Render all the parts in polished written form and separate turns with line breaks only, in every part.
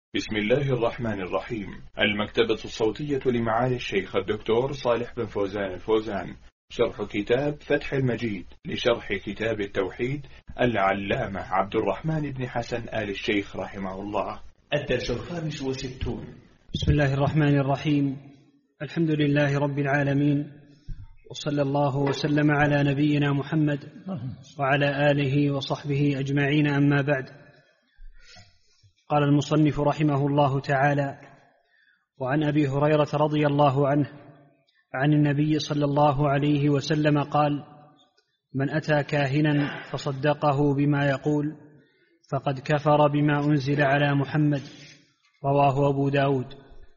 بسم الله الرحمن الرحيم. المكتبة الصوتية لمعالي الشيخ الدكتور صالح بن فوزان الفوزان، شرح كتاب فتح المجيد لشرح كتاب التوحيد العلامة عبد الرحمن بن حسن آل الشيخ رحمه الله. الدرس 65.
بسم الله الرحمن الرحيم. الحمد لله رب العالمين، وصلى الله وسلم على نبينا محمد وعلى آله وصحبه أجمعين، أما بعد. قال المصنف رحمه الله تعالى: وعن أبي هريرة رضي الله عنه عن النبي صلى الله عليه وسلم قال: من أتى كاهنا فصدقه بما يقول فقد كفر بما أنزل على محمد. رواه أبو داود.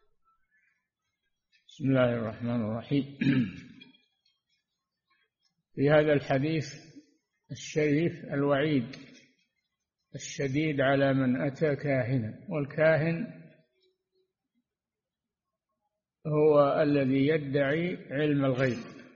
بسم الله الرحمن الرحيم. في هذا الحديث الشريف الوعيد الشديد على من أتى كاهنا، والكاهن هو الذي يدعي علم الغيب،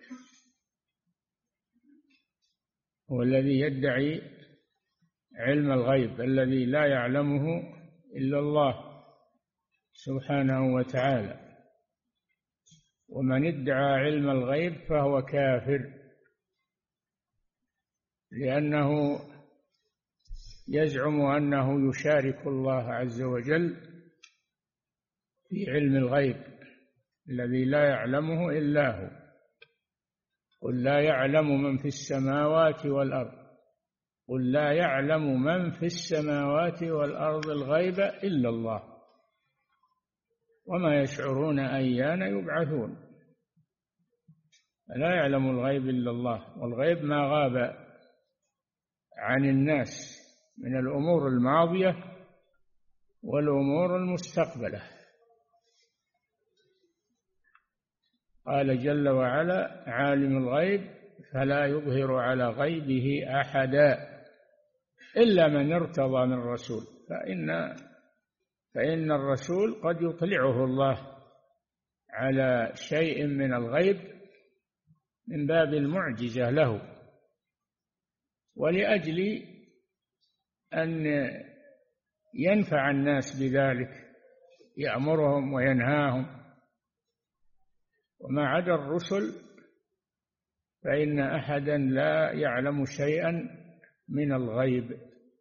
هو الذي يدعي علم الغيب الذي لا يعلمه إلا الله سبحانه وتعالى. ومن ادعى علم الغيب فهو كافر، لأنه يزعم أنه يشارك الله عز وجل في علم الغيب الذي لا يعلمه إلا هو. قل لا يعلم من في السماوات والأرض، قل لا يعلم من في السماوات والأرض الغيب إلا الله وما يشعرون أيان يبعثون. لا يعلم الغيب إلا الله، والغيب ما غاب عن الناس من الأمور الماضية والأمور المستقبلة. قال جل وعلا: عالم الغيب فلا يظهر على غيبه أحدا إلا من ارتضى من رسول، فإن الرسول قد يطلعه الله على شيء من الغيب من باب المعجزة له، ولأجل أن ينفع الناس بذلك، يأمرهم وينهاهم. وما عدا الرسل فإن أحدا لا يعلم شيئا من الغيب.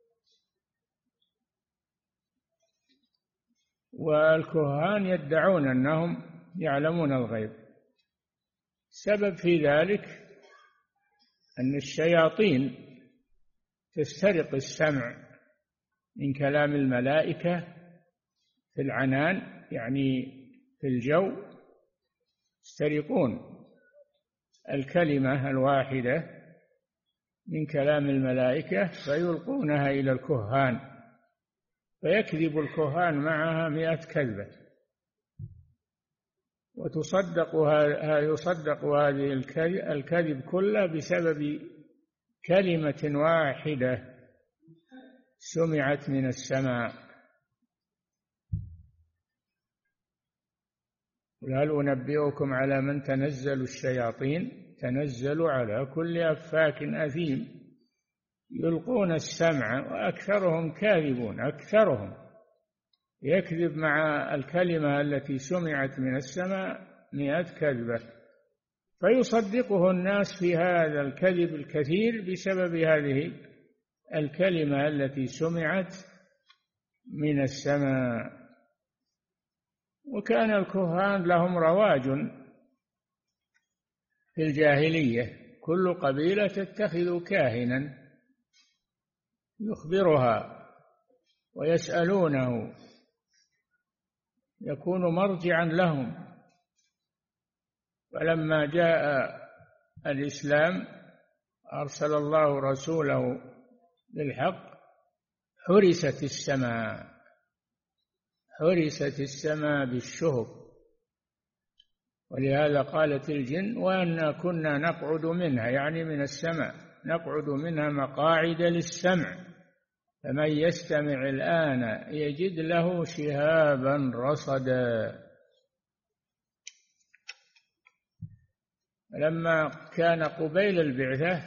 والكهان يدعون أنهم يعلمون الغيب. السبب في ذلك أن الشياطين تسترق السمع من كلام الملائكة في العنان، يعني في الجو، يسترقون الكلمة الواحدة من كلام الملائكة فيلقونها إلى الكهان، فيكذب الكهان معها 100 كذبة، يصدق هذه الكذب كله بسبب كلمة واحدة سمعت من السماء. هل أنبئكم على من تنزل الشياطين؟ تنزل على كل أفاك أثيم، يلقون السمع وأكثرهم كاذبون. أكثرهم يكذب مع الكلمة التي سمعت من السماء 100 كذبة، فيصدقه الناس في هذا الكذب الكثير بسبب هذه الكلمة التي سمعت من السماء. وكان الكهان لهم رواج في الجاهلية، كل قبيلة تتخذ كاهنا يخبرها ويسألونه، يكون مرجعا لهم. فلما جاء الإسلام أرسل الله رسوله بالحق، حرست السماء بالشهب. ولهذا قالت الجن: وأنا كنا نقعد منها، يعني من السماء، نقعد منها مقاعد للسمع، فمن يستمع الآن يجد له شهابا رصدا. لما كان قبيل البعثة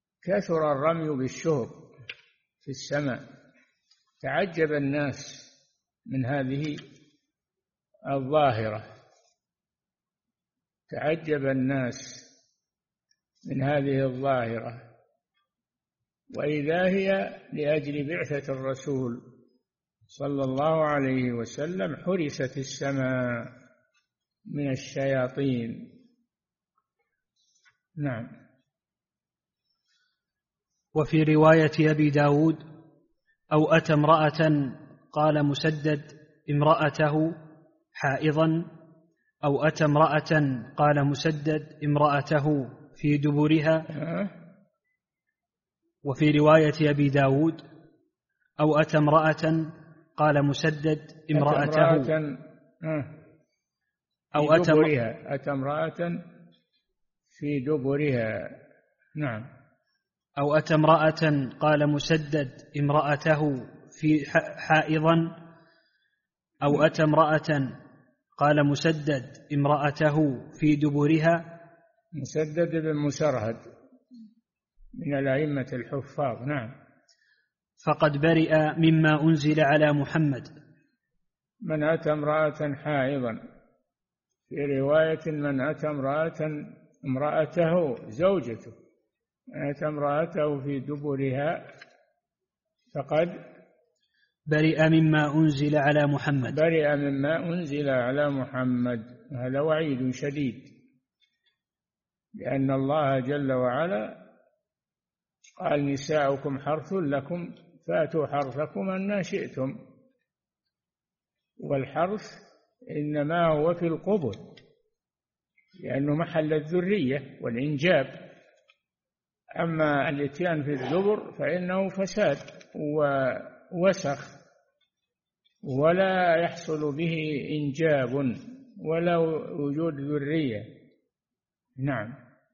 كثر الرمي بالشهب في السماء، تعجب الناس من هذه الظاهرة. تعجب الناس من هذه الظاهرة، وإذا هي لأجل بعثة الرسول صلى الله عليه وسلم حرست السماء من الشياطين. نعم.
وفي رواية أبي داود أو أتى امرأة قال مسدد امرأته حائضا، أو أتى امرأة قال مسدد امرأته في دبرها. وفي رواية أبي داود أو أتى امرأة قال مسدد امرأته
أو أتى امرأة في دبرها. نعم.
أو أتى امرأة قال مسدد امرأته في حائضا، أو أتى امرأة قال مسدد امرأته في دبرها.
مسدد بن مسرهد من الأئمة الحفاظ. نعم.
فقد برئ مما أنزل على محمد.
من أتى امرأة حائضا، في رواية من أتى امرأته زوجته، من أتى امرأته في دبرها فقد
برئ مما أنزل على محمد.
برئ مما أنزل على محمد. هذا وعيد شديد، لأن الله جل وعلا قال نساؤكم حرث لكم فأتوا حرثكم أن شئتم، والحرث إنما هو في القبل لأنه محل الذرية والإنجاب، أما الإتيان في الدبر فإنه فساد ووسخ ولا يحصل به إنجاب ولا وجود ذرية. نعم.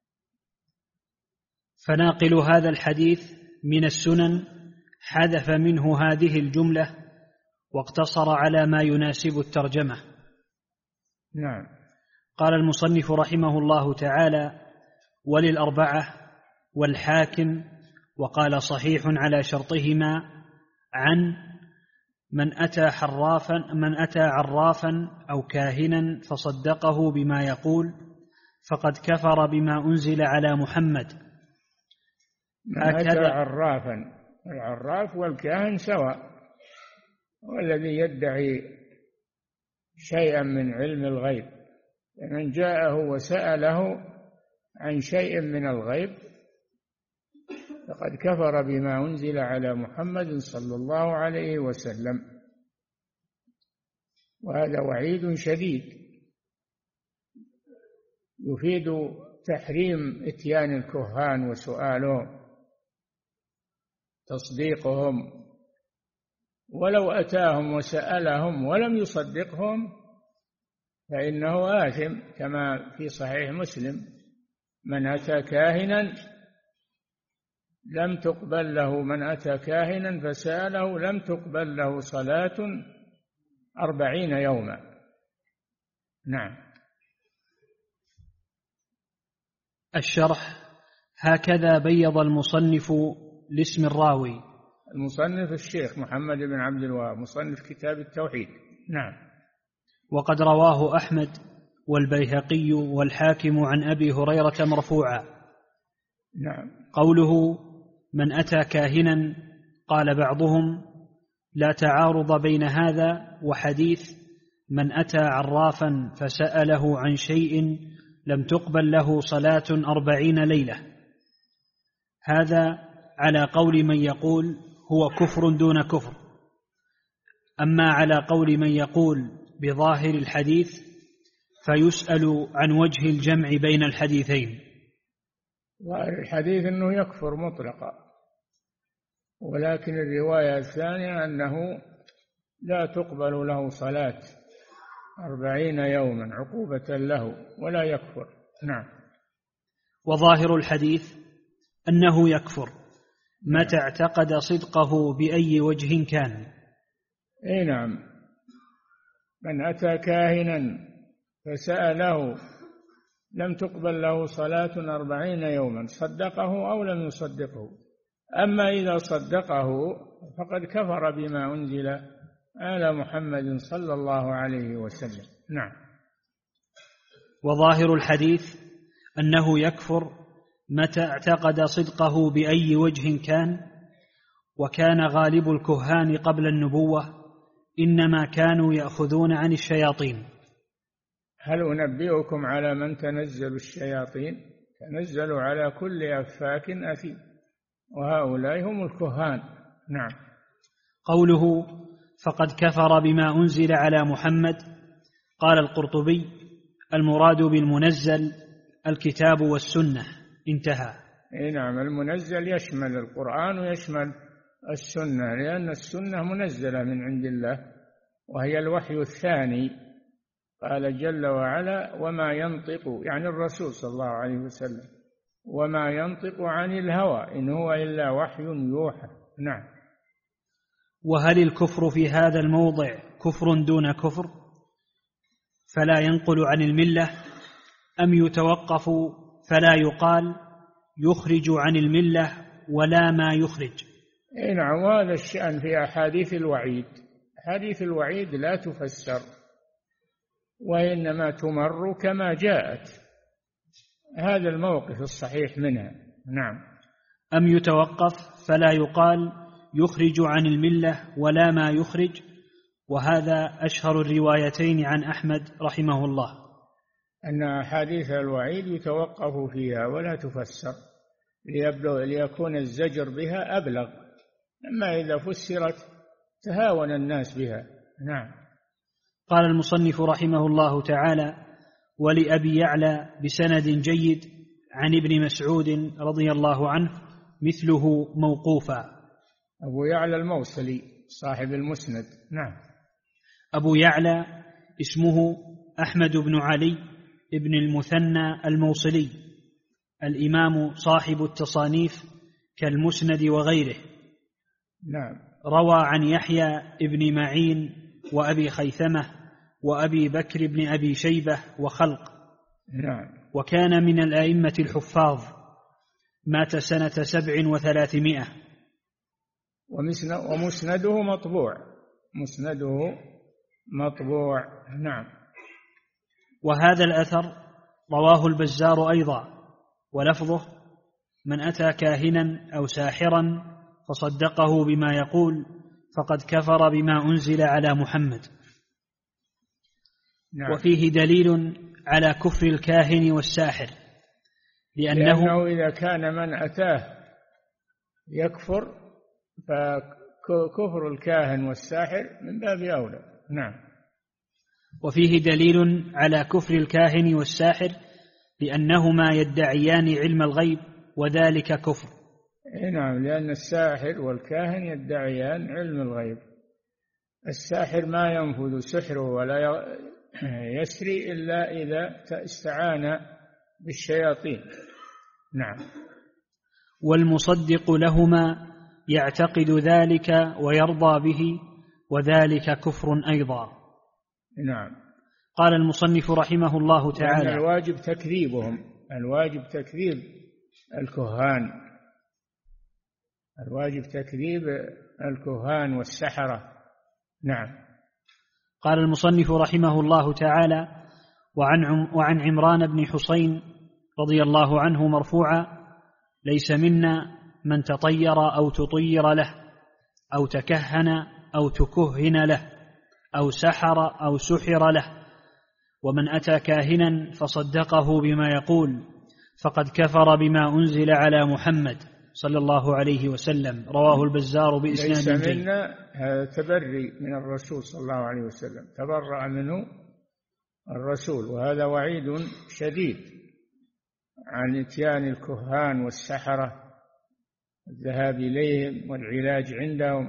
فناقل هذا الحديث من السنن حذف منه هذه الجملة واقتصر على ما يناسب الترجمة.
نعم.
قال المصنف رحمه الله تعالى: وللأربعة والحاكم، وقال صحيح على شرطهما، عن من أتى عرافا أو كاهنا فصدقه بما يقول فقد كفر بما أنزل على محمد.
من أتى عرافا، العراف والكاهن سواء، والذي يدعي شيئا من علم الغيب، من جاءه وسأله عن شيء من الغيب فقد كفر بما أنزل على محمد صلى الله عليه وسلم، وهذا وعيد شديد يفيد تحريم إتيان الكهان وسؤالهم، تصديقهم، ولو أتاهم وسألهم ولم يصدقهم فإنه آثم، كما في صحيح مسلم: من أتى كاهنا لم تقبل له، من أتى كاهنا فسأله لم تقبل له صلاة 40 يوما. نعم.
الشرح: هكذا بيض المصنف لاسم الراوي.
المصنف الشيخ محمد بن عبد الوهاب، مصنف كتاب التوحيد. نعم.
وقد رواه أحمد والبيهقي والحاكم عن أبي هريرة مرفوعا.
نعم.
قوله من أتى كاهنا، قال بعضهم: لا تعارض بين هذا وحديث من أتى عرافا فسأله عن شيء لم تقبل له صلاة 40 ليلة. هذا على قول من يقول هو كفر دون كفر. أما على قول من يقول بظاهر الحديث فيسأل عن وجه الجمع بين الحديثين.
ظاهر الحديث أنه يكفر مطلقا، ولكن الرواية الثانية أنه لا تقبل له صلاة 40 يوما عقوبة له ولا يكفر. نعم.
وظاهر الحديث أنه يكفر متى اعتقد صدقه بأي وجه كان.
أي نعم. من أتى كاهنا فسأله لم تقبل له صلاة 40 يوما صدقه أو لم يصدقه. أما إذا صدقه فقد كفر بما أنزل آل محمد صلى الله عليه وسلم. نعم.
وظاهر الحديث أنه يكفر متى اعتقد صدقه بأي وجه كان، وكان غالب الكهان قبل النبوة إنما كانوا يأخذون عن الشياطين.
هل أنبئكم على من تنزل الشياطين؟ تنزلوا على كل أفاك أثيم، وهؤلاء هم الكهان. نعم.
قوله فقد كفر بما أنزل على محمد، قال القرطبي المراد بالمنزل الكتاب والسنة، انتهى.
نعم، المنزل يشمل القرآن ويشمل السنة، لأن السنة منزلة من عند الله وهي الوحي الثاني. قال جل وعلا وما ينطق، يعني الرسول صلى الله عليه وسلم، وما ينطق عن الهوى إن هو إلا وحي يوحى. نعم.
وهل الكفر في هذا الموضع كفر دون كفر فلا ينقل عن الملة، أم يتوقف فلا يقال يخرج عن الملة ولا ما يخرج؟
نعم، وهذا الشأن في أحاديث الوعيد. أحاديث الوعيد لا تفسر وإنما تمر كما جاءت، هذا الموقف الصحيح منها. نعم.
أم يتوقف فلا يقال يخرج عن الملة ولا ما يخرج، وهذا أشهر الروايتين عن أحمد رحمه الله،
أن أحاديث الوعيد يتوقف فيها ولا تفسر ليكون الزجر بها أبلغ، أما إذا فسرت تهاون الناس بها. نعم.
قال المصنف رحمه الله تعالى ولأبي يعلى بسند جيد عن ابن مسعود رضي الله عنه مثله موقوفا.
أبو يعلى الموصلي صاحب المسند. نعم.
أبو يعلى اسمه أحمد بن علي ابن المثنى الموصلي، الإمام صاحب التصانيف كالمسند وغيره.
نعم.
روى عن يحيى ابن معين وأبي خيثمة وأبي بكر بن أبي شيبة وخلق.
نعم.
وكان من الأئمة الحفاظ، مات سنة 700.
ومسنده مطبوع، مسنده مطبوع. نعم.
وهذا الأثر رواه البزار أيضا، ولفظه من أتى كاهنا أو ساحرا فصدقه بما يقول فقد كفر بما أنزل على محمد.
نعم.
وفيه دليل على كفر الكاهن والساحر،
لأنه إذا كان من أتاه يكفر فكفر الكاهن والساحر من باب أولى. نعم.
وفيه دليل على كفر الكاهن والساحر لأنهما يدعيان علم الغيب وذلك كفر.
نعم، لأن الساحر والكاهن يدعيان علم الغيب. الساحر ما ينفذ سحره ولا يسري إلا إذا استعان بالشياطين. نعم.
والمصدق لهما يعتقد ذلك ويرضى به وذلك كفر أيضا.
نعم.
قال المصنف رحمه الله تعالى
الواجب تكذيبهم، الواجب تكذيب الكهان، الواجب تكذيب الكهان والسحرة. نعم.
قال المصنف رحمه الله تعالى وعن عمران بن حسين رضي الله عنه مرفوعا ليس منا من تطير أو تطير له أو تكهن أو تكهن له أو سحر أو سحر له، ومن أتى كاهنا فصدقه بما يقول فقد كفر بما أنزل على محمد صلى الله عليه وسلم. رواه البزار بإسناد
ليس منا، هذا تبري من الرسول صلى الله عليه وسلم، تبرأ منه الرسول، وهذا وعيد شديد عن اتيان الكهان والسحرة، الذهاب إليهم والعلاج عندهم،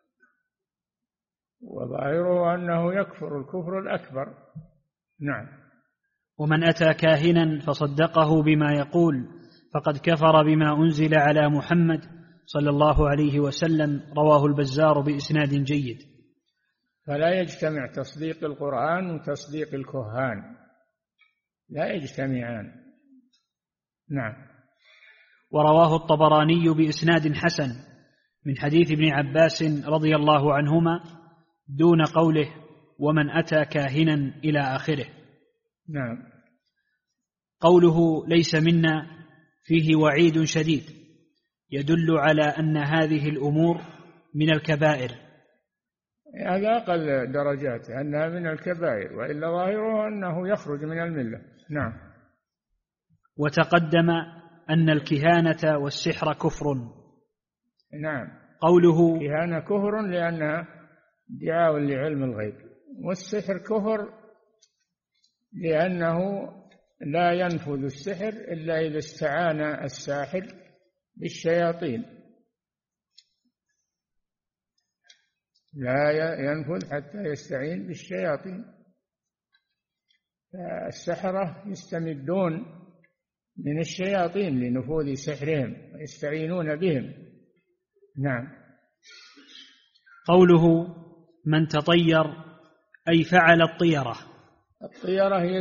وظاهره أنه يكفر الكفر الأكبر. نعم.
ومن أتى كاهنا فصدقه بما يقول فقد كفر بما أنزل على محمد صلى الله عليه وسلم. رواه البزار بإسناد جيد.
فلا يجتمع تصديق القرآن وتصديق الكهان، لا يجتمعان. نعم.
ورواه الطبراني بإسناد حسن من حديث ابن عباس رضي الله عنهما دون قوله ومن أتى كاهنا إلى آخره.
نعم.
قوله ليس منا فيه وعيد شديد يدل على أن هذه الأمور من الكبائر.
هذا أقل درجات أنها من الكبائر، وإلا ظاهره أنه يخرج من الملة. نعم.
وتقدم أن الكهانة والسحر كفر.
نعم.
قوله
كهانة كفر لأنها ادعاء لعلم الغيب، والسحر كفر لأنه لا ينفذ السحر إلا إذا استعان الساحر بالشياطين، لا ينفذ حتى يستعين بالشياطين. فالسحرة يستمدون من الشياطين لنفوذ سحرهم ويستعينون بهم. نعم.
قوله من تطير أي فعل الطيرة.
الطيرة هي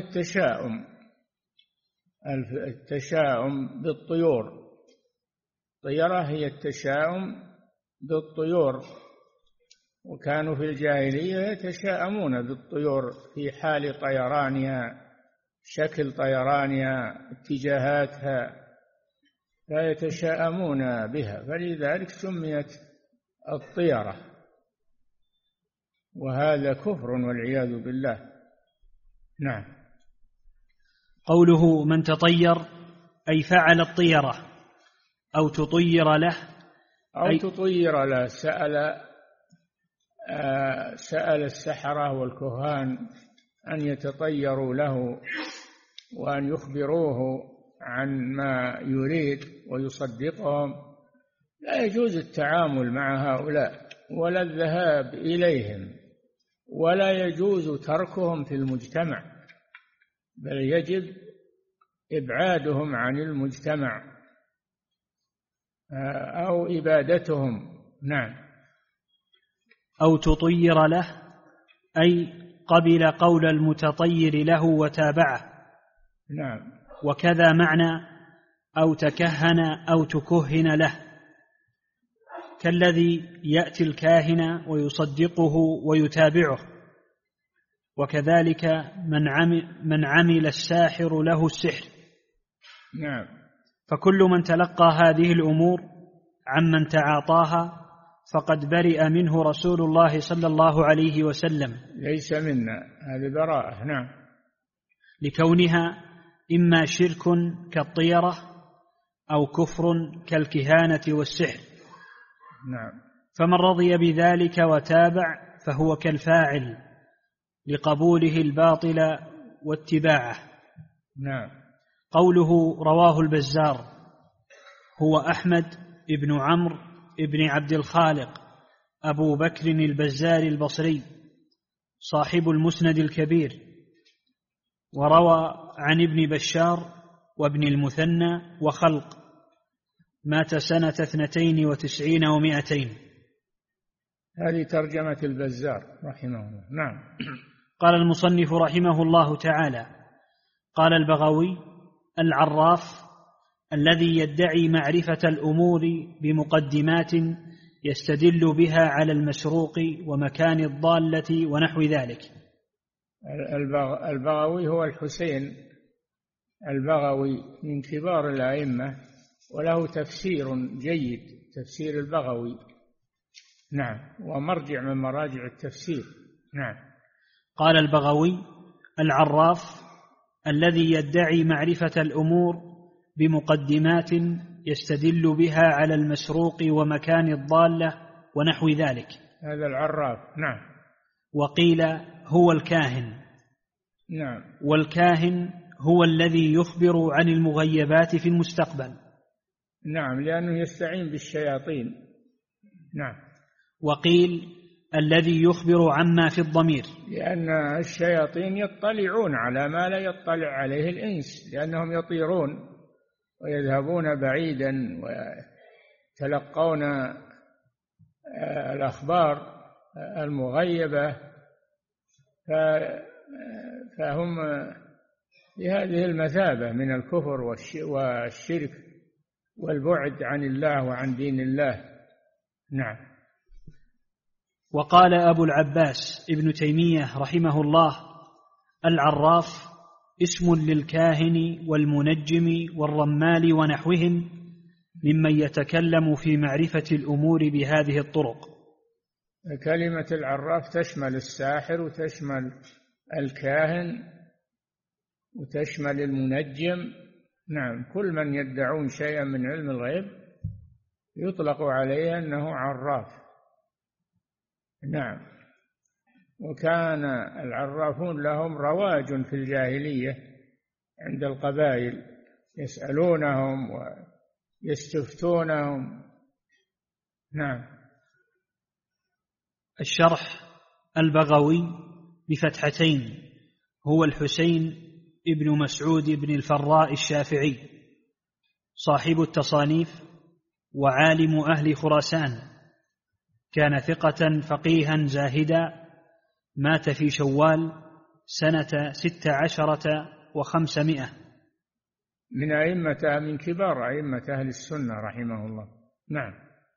التشاؤم بالطيور. الطيرة هي التشاؤم بالطيور، وكانوا في الجاهلية يتشاءمون بالطيور في حال طيرانها، شكل طيرانها، اتجاهاتها، لا يتشاءمون بها، فلذلك سميت الطيرة، وهذا كفر والعياذ بالله. نعم.
قوله من تطير أي فعل الطيرة أو تطير له،
أو تطير له. سأل السحرة والكهان أن يتطيروا له وأن يخبروه عن ما يريد ويصدقهم. لا يجوز التعامل مع هؤلاء ولا الذهاب إليهم، ولا يجوز تركهم في المجتمع، بل يجب إبعادهم عن المجتمع أو إبادتهم. نعم.
أو تطير له أي قبل قول المتطير له وتابعه.
نعم.
وكذا معنى أو تكهن أو تكهن له، كالذي يأتي الكاهن ويصدقه ويتابعه. وكذلك من عمل الساحر له السحر.
نعم.
فكل من تلقى هذه الأمور عمن تعاطاها فقد برئ منه رسول الله صلى الله عليه وسلم.
ليس منا، هذه براءة. نعم.
لكونها إما شرك كالطيرة أو كفر كالكهانة والسحر.
نعم.
فمن رضي بذلك وتابع فهو كالفاعل لقبوله الباطل واتباعه.
نعم.
قوله رواه البزار هو أحمد ابن عمرو ابن عبد الخالق أبو بكر البزار البصري صاحب المسند الكبير، وروى عن ابن بشار وابن المثنى وخلق، مات سنة 92 و200.
هذه ترجمة البزار رحمه الله. نعم.
قال المصنف رحمه الله تعالى: قال البغوي: العراف الذي يدعي معرفة الأمور بمقدمات يستدل بها على المسروق ومكان الضالة ونحو ذلك.
البغوي هو الحسين البغوي من كبار الأئمة، وله تفسير جيد، تفسير البغوي. نعم. ومرجع من مراجع التفسير. نعم.
قال البغوي: العراف الذي يدعي معرفة الأمور بمقدمات يستدل بها على المسروق ومكان الضالة ونحو ذلك.
هذا العراف. نعم.
وقيل هو الكاهن.
نعم.
والكاهن هو الذي يخبر عن المغيبات في المستقبل.
نعم، لأنه يستعين بالشياطين. نعم.
وقيل الذي يخبر عما في الضمير،
لأن الشياطين يطلعون على ما لا يطلع عليه الإنس، لأنهم يطيرون ويذهبون بعيدا ويتلقون الأخبار المغيبة، فهم بهذه المثابة من الكفر والشرك والبعد عن الله وعن دين الله. نعم.
وقال أبو العباس ابن تيمية رحمه الله: العراف اسم للكاهن والمنجم والرمال ونحوهم ممن يتكلم في معرفة الأمور بهذه الطرق.
كلمة العراف تشمل الساحر وتشمل الكاهن وتشمل المنجم. نعم، كل من يدعون شيئا من علم الغيب يطلق عليه أنه عراف. نعم. وكان العرافون لهم رواج في الجاهلية عند القبائل، يسألونهم ويستفتونهم. نعم.
الشرح: البغوي بفتحتين هو الحسين ابن مسعود بن الفراء الشافعي، صاحب التصانيف وعالم أهل خراسان، كان ثقة فقيها زاهدا، مات في شوال سنة 16 و500،
من كبار أئمة أهل السنة رحمه الله. نعم.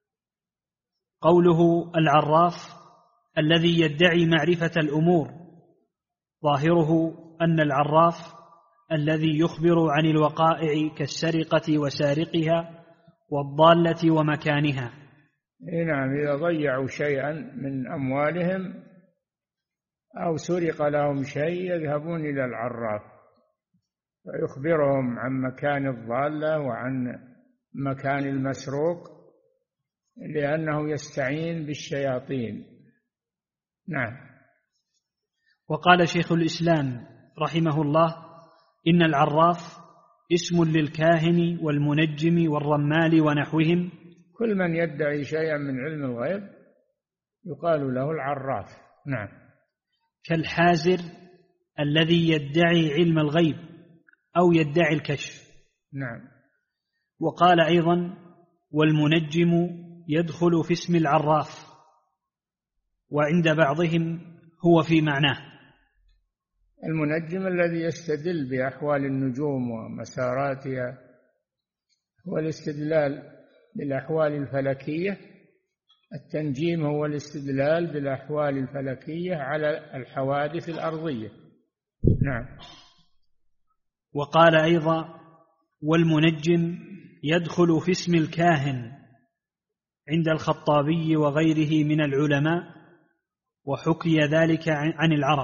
قوله العراف الذي يدعي معرفة الأمور، ظاهره أن العراف الذي يخبر عن الوقائع كالسرقة وسارقها والضالة ومكانها.
نعم، إذا ضيعوا شيئا من أموالهم أو سرق لهم شيء يذهبون إلى العراف ويخبرهم عن مكان الضالة وعن مكان المسروق، لأنه يستعين بالشياطين. نعم.
وقال شيخ الإسلام رحمه الله: إن العراف اسم للكاهن والمنجم والرمال ونحوهم.
كل من يدعي شيئا من علم الغيب يقال له العراف. نعم.
كالحازر الذي يدعي علم الغيب أو يدعي الكشف.
نعم.
وقال أيضا: والمنجم يدخل في اسم العراف، وعند بعضهم هو في معناه.
المنجم الذي يستدل بأحوال النجوم ومساراتها، هو الاستدلال بالأحوال الفلكية. التنجيم هو الاستدلال بالأحوال الفلكية على الحوادث الأرضية. نعم.
وقال أيضا: والمنجم يدخل في اسم الكاهن عند الخطابي وغيره من العلماء، وحكي ذلك عن العرب.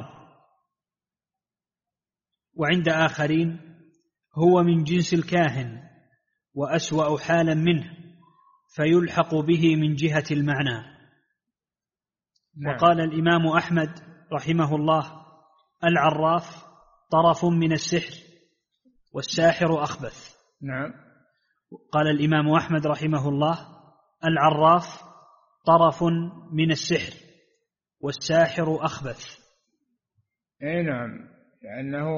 وعند آخرين هو من جنس الكاهن وأسوأ حالا منه، فيلحق به من جهة المعنى. نعم. وقال الإمام أحمد رحمه الله: العراف طرف من السحر والساحر أخبث.
نعم.
قال الإمام أحمد رحمه الله: العراف طرف من السحر والساحر أخبث.
نعم، لأنه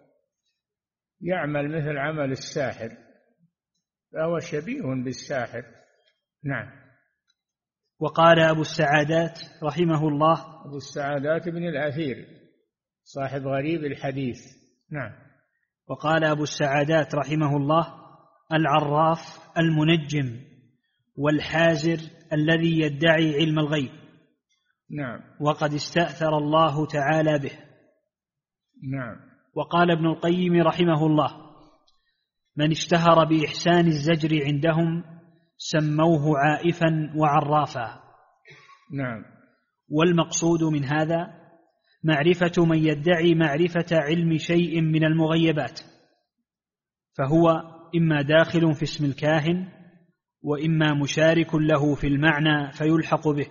يعمل مثل عمل الساحر، فهو شبيه بالساحر. نعم.
وقال أبو السعادات رحمه الله:
أبو السعادات بن الأثير صاحب غريب الحديث. نعم.
وقال أبو السعادات رحمه الله: العراف المنجم والحازر الذي يدعي علم الغيب.
نعم.
وقد استأثر الله تعالى به.
نعم.
وقال ابن القيم رحمه الله: من اشتهر بإحسان الزجر عندهم سموه عائفا وعرافا.
نعم.
والمقصود من هذا معرفة من يدعي معرفة علم شيء من المغيبات، فهو إما داخل في اسم الكاهن، وإما مشارك له في المعنى فيلحق به.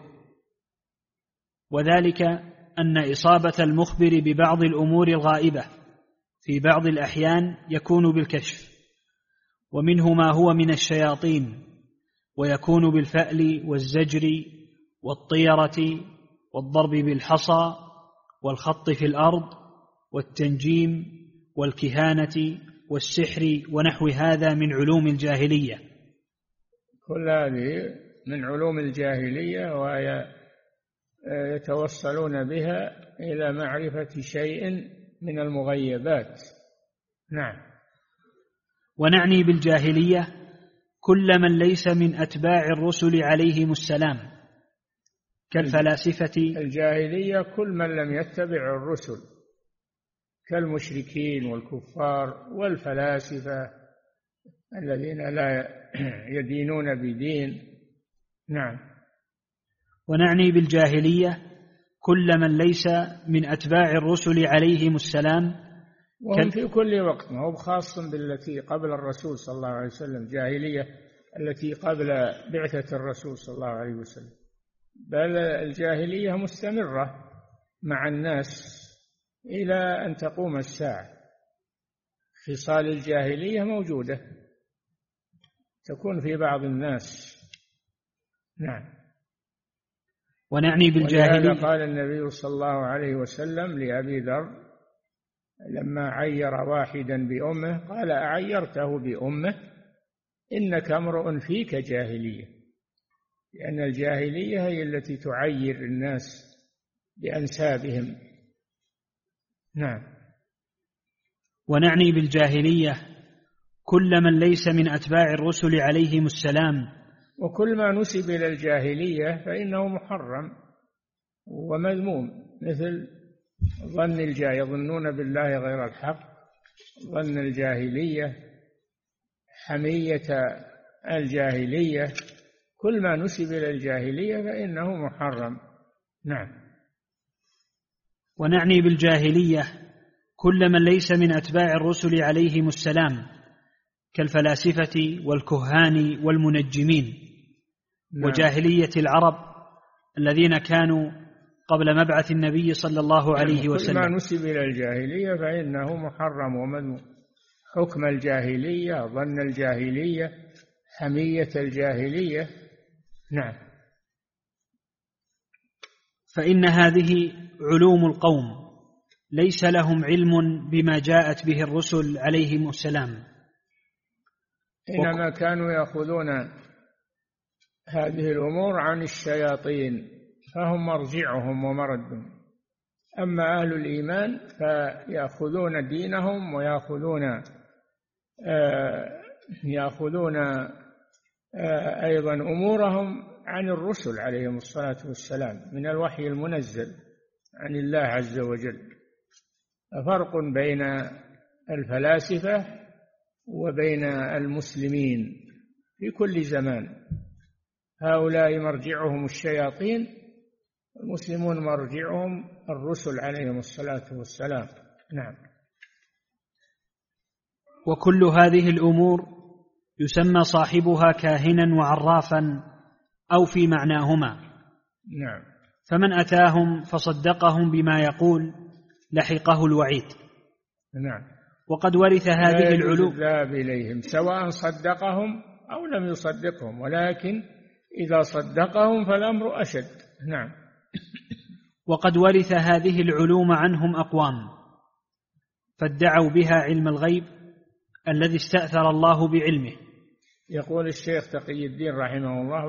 وذلك أن إصابة المخبر ببعض الأمور الغائبة في بعض الأحيان يكون بالكشف، ومنه ما هو من الشياطين، ويكون بالفأل والزجر والطيرة والضرب بالحصى والخط في الأرض والتنجيم والكهانة والسحر ونحو هذا من علوم الجاهلية.
كل هذه من علوم الجاهلية، ويتوصلون بها إلى معرفة شيء من المغيبات. نعم.
ونعني بالجاهلية كل من ليس من أتباع الرسل عليهم السلام، كالفلاسفة.
الجاهلية كل من لم يتبع الرسل كالمشركين والكفار والفلاسفة الذين لا يدينون بدين. نعم.
ونعني بالجاهلية كل من ليس من أتباع الرسل عليهم السلام،
وهم في كل وقت، ما هو خاص بالتي قبل الرسول صلى الله عليه وسلم، جاهلية التي قبل بعثة الرسول صلى الله عليه وسلم، بل الجاهلية مستمرة مع الناس إلى أن تقوم الساعة. خصال الجاهلية موجودة تكون في بعض الناس. نعم.
ونعني بالجاهلية
قال النبي صلى الله عليه وسلم لأبي ذر لما عير واحدا بأمه قال: أعيرته بأمه؟ إنك امرؤ فيك جاهلية، لأن الجاهلية هي التي تعير الناس بأنسابهم. نعم.
ونعني بالجاهلية كل من ليس من أتباع الرسل عليهم السلام،
وكل ما نسب إلى الجاهلية فإنه محرم ومذموم، مثل ظن يظنون بالله غير الحق، ظن الجاهلية، حمية الجاهلية، كل ما نسب إلى الجاهلية فإنه محرم. نعم.
ونعني بالجاهلية كل من ليس من أتباع الرسل عليهم السلام كالفلاسفة والكهان والمنجمين.
نعم.
وجاهلية العرب الذين كانوا قبل مبعث النبي صلى الله عليه وسلم.
كل ما نسب إلى الجاهلية فإنه محرم ومذموم. حكم الجاهلية، ظن الجاهلية، حمية الجاهلية. نعم.
فإن هذه علوم القوم ليس لهم علم بما جاءت به الرسل عليهم السلام،
إنما كانوا يأخذون هذه الأمور عن الشياطين، فهم مرجعهم ومردهم. أما أهل الإيمان فيأخذون دينهم ويأخذون أيضا أمورهم عن الرسل عليهم الصلاة والسلام من الوحي المنزل عن الله عز وجل. فرق بين الفلاسفة وبين المسلمين في كل زمان، هؤلاء مرجعهم الشياطين، المسلمون مرجعهم الرسل عليهم الصلاة والسلام. نعم.
وكل هذه الأمور يسمى صاحبها كاهنا وعرافا أو في معناهما.
نعم.
فمن أتاهم فصدقهم بما يقول لحقه الوعيد.
نعم.
وقد ورث هذه العلوم
الذهاب إليهم سواء صدقهم أو لم يصدقهم، ولكن إذا صدقهم فالأمر أشد. نعم.
وقد ورث هذه العلوم عنهم أقوام فادعوا بها علم الغيب الذي استأثر الله بعلمه.
يقول الشيخ تقي الدين رحمه الله: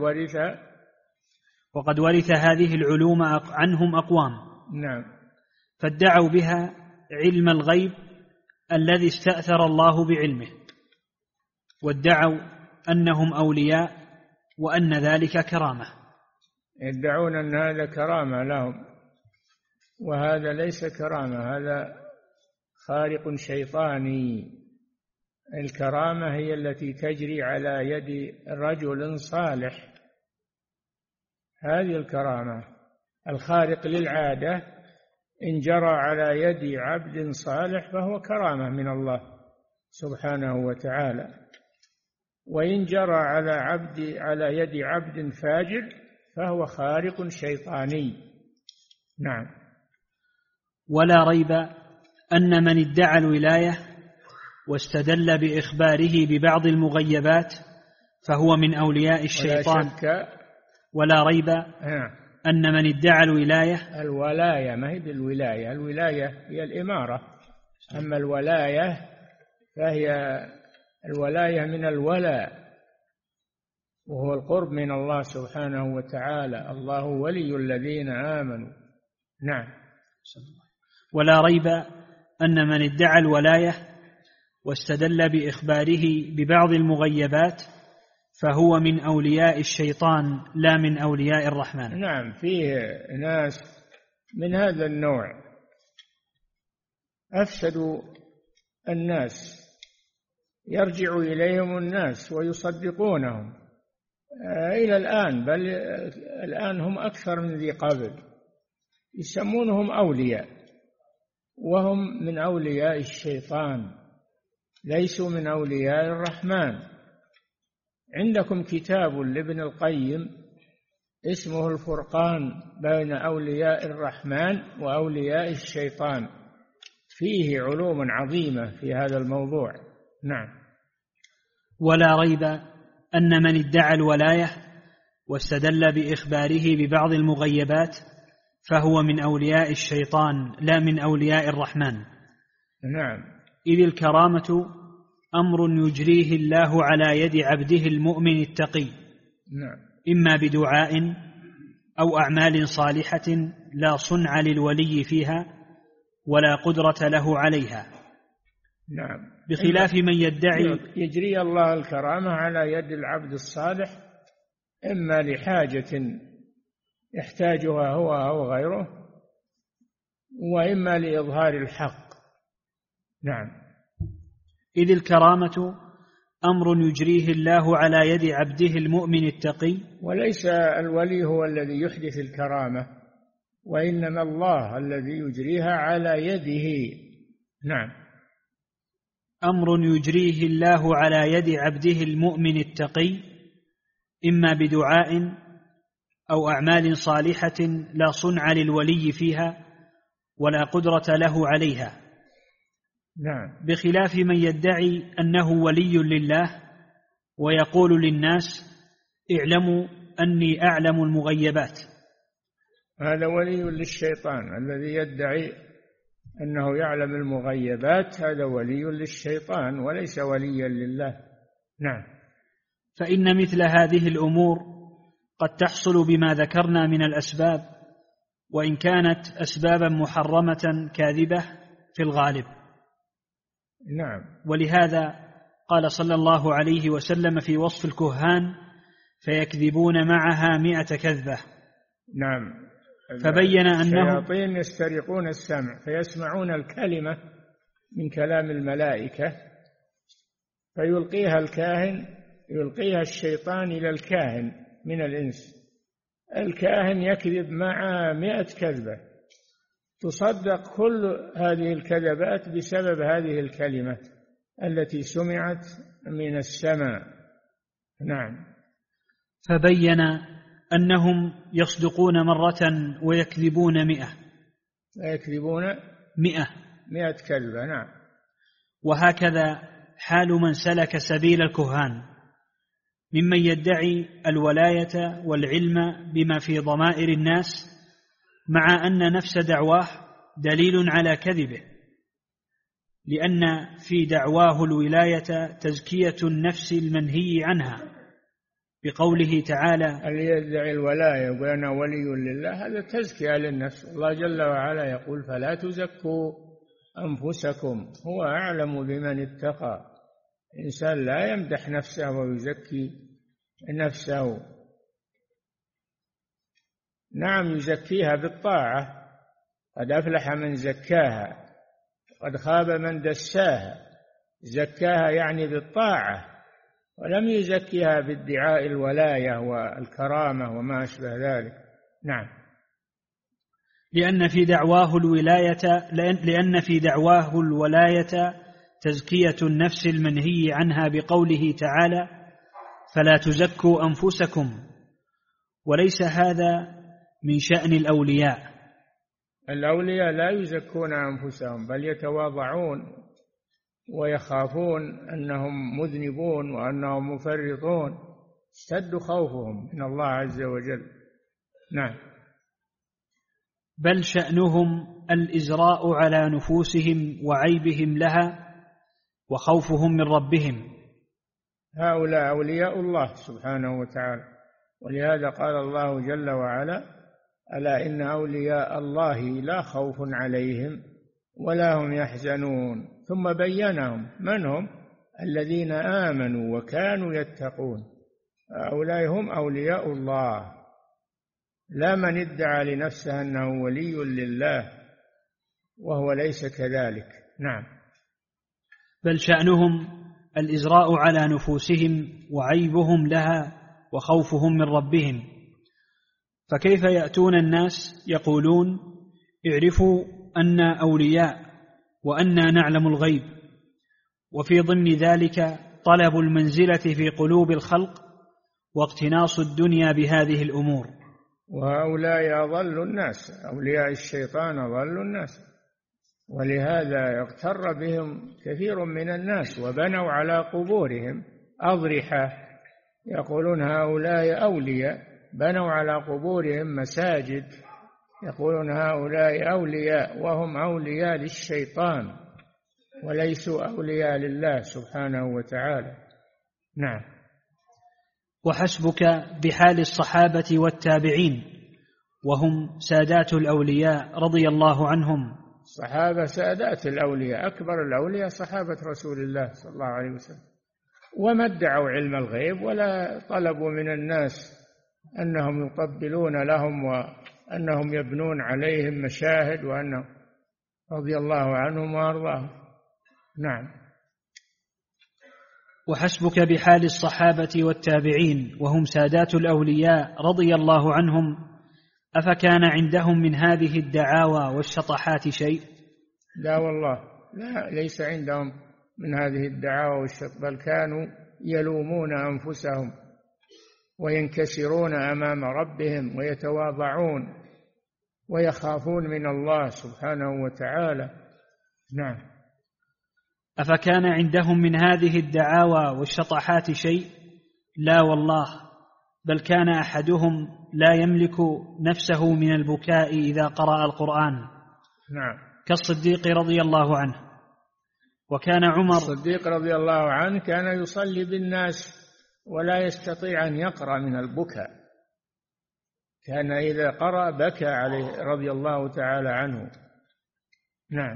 وقد ورث هذه العلوم عنهم أقوام.
نعم.
فادعوا بها علم الغيب الذي استأثر الله بعلمه، وادعوا أنهم أولياء وأن ذلك كرامة.
يدعون أن هذا كرامة لهم، وهذا ليس كرامة، هذا خارق شيطاني. الكرامة هي التي تجري على يد رجل صالح، هذه الكرامة. الخارق للعادة إن جرى على يد عبد صالح فهو كرامة من الله سبحانه وتعالى، وإن جرى على يد عبد فاجر فهو خارق شيطاني. نعم.
ولا ريب أن من ادعى الولاية واستدل بإخباره ببعض المغيبات فهو من أولياء الشيطان. ولا ريب أن من ادعى
الولاية ما هي بالولاية، الولاية هي الإمارة، أما الولاية فهي الولاية من الولاء، وهو القرب من الله سبحانه وتعالى. الله ولي الذين آمنوا. نعم.
ولا ريب أن من ادعى الولاية واستدل بإخباره ببعض المغيبات فهو من أولياء الشيطان لا من أولياء الرحمن.
نعم، فيه ناس من هذا النوع أفسدوا الناس، يرجع إليهم الناس ويصدقونهم إلى الآن، بل الآن هم أكثر من ذي قبل، يسمونهم أولياء وهم من أولياء الشيطان، ليسوا من أولياء الرحمن. عندكم كتاب لابن القيم اسمه الفرقان بين أولياء الرحمن وأولياء الشيطان، فيه علوم عظيمة في هذا الموضوع. نعم.
ولا ريب أن من ادعى الولاية واستدل بإخباره ببعض المغيبات فهو من أولياء الشيطان لا من أولياء الرحمن.
نعم.
إذ الكرامة أمر يجريه الله على يد عبده المؤمن التقي،
نعم،
إما بدعاء أو أعمال صالحة لا صنع للولي فيها ولا قدرة له عليها.
نعم.
بخلاف من يدعي
يجري الله الكرامة على يد العبد الصالح إما لحاجة يحتاجها هو أو غيره، وإما لإظهار الحق. نعم.
إذ الكرامة أمر يجريه الله على يد عبده المؤمن التقي،
وليس الولي هو الذي يحدث الكرامة، وإنما الله الذي يجريها على يده. نعم.
أمر يجريه الله على يد عبده المؤمن التقي، إما بدعاء أو أعمال صالحة لا صنع للولي فيها ولا قدرة له عليها.
نعم.
بخلاف من يدعي أنه ولي لله ويقول للناس اعلموا أني أعلم المغيبات،
هذا ولي للشيطان. الذي يدعي أنه يعلم المغيبات هذا ولي للشيطان وليس وليا لله. نعم.
فإن مثل هذه الأمور قد تحصل بما ذكرنا من الأسباب، وإن كانت أسبابا محرمة كاذبة في الغالب.
نعم.
ولهذا قال صلى الله عليه وسلم في وصف الكهان فيكذبون معها 100 كذبة.
نعم.
فبين أنه
الشياطين يسترقون السمع فيسمعون الكلمة من كلام الملائكة فيلقيها الكاهن، يلقيها الشيطان إلى الكاهن من الإنس، الكاهن يكذب مع 100 كذبة، تصدق كل هذه الكذبات بسبب هذه الكلمة التي سمعت من السماء. نعم.
فبين أنهم يصدقون مرة ويكذبون 100.
يكذبون 100 كذبة. نعم.
وهكذا حال من سلك سبيل الكهان ممن يدعي الولاية والعلم بما في ضمائر الناس، مع أن نفس دعواه دليل على كذبه، لأن في دعواه الولاية تزكية النفس المنهي عنها، بقوله تعالى
اللي يدعي الولاية يقول أنا ولي لله، هذا تزكية للنفس. الله جل وعلا يقول فلا تزكوا أنفسكم هو أعلم بمن اتقى. الإنسان لا يمدح نفسه ويزكي نفسه. نعم، يزكيها بالطاعة، قد أفلح من زكاها قد خاب من دساها. زكاها يعني بالطاعة، ولم يزكيها بادعاء الولاية والكرامة وما أشبه ذلك. نعم.
لأن في دعواه الولاية تزكية النفس المنهي عنها، بقوله تعالى فلا تزكوا أنفسكم، وليس هذا من شأن الأولياء.
الأولياء لا يزكون أنفسهم بل يتواضعون ويخافون أنهم مذنبون وأنهم مفرطون، اشتد خوفهم من الله عز وجل. نعم.
بل شأنهم الإزراء على نفوسهم وعيبهم لها وخوفهم من ربهم.
هؤلاء أولياء الله سبحانه وتعالى، ولهذا قال الله جل وعلا ألا إن أولياء الله لا خوف عليهم ولا هم يحزنون، ثم بينهم من هم الذين آمنوا وكانوا يتقون. هؤلاء هم أولياء الله، لا من ادعى لنفسه أنه ولي لله وهو ليس كذلك. نعم.
بل شأنهم الإزراء على نفوسهم وعيبهم لها وخوفهم من ربهم. فكيف يأتون الناس يقولون اعرفوا أننا أولياء وأننا نعلم الغيب، وفي ضمن ذلك طلب المنزلة في قلوب الخلق واقتناص الدنيا بهذه الأمور.
وهؤلاء أضل الناس، أولياء الشيطان أضل الناس، ولهذا يغتر بهم كثير من الناس، وبنوا على قبورهم أضرحة يقولون هؤلاء أولياء، بنوا على قبورهم مساجد يقولون هؤلاء أولياء، وهم أولياء للشيطان وليسوا أولياء لله سبحانه وتعالى. نعم.
وحسبك بحال الصحابة والتابعين وهم سادات الأولياء رضي الله عنهم.
الصحابة سادات الأولياء، أكبر الأولياء صحابة رسول الله صلى الله عليه وسلم، وما ادعوا علم الغيب ولا طلبوا من الناس أنهم يقبلون لهم وأنهم يبنون عليهم مشاهد، وأنهم رضي الله عنهم وأرضاهم. نعم.
وحسبك بحال الصحابة والتابعين وهم سادات الأولياء رضي الله عنهم، أفكان عندهم من هذه الدعاوى والشطحات شيء؟
لا والله، لا، ليس عندهم من هذه الدعاوى والشطحات، بل كانوا يلومون أنفسهم وينكسرون أمام ربهم ويتواضعون ويخافون من الله سبحانه وتعالى. نعم.
أفكان عندهم من هذه الدعاوى والشطحات شيء؟ لا والله، بل كان أحدهم لا يملك نفسه من البكاء إذا قرأ القرآن.
نعم.
كالصديق رضي الله عنه. وكان عمر
الصديق رضي الله عنه كان يصلي بالناس ولا يستطيع أن يقرأ من البكاء، كان إذا قرأ بكى عليه رضي الله تعالى عنه. نعم.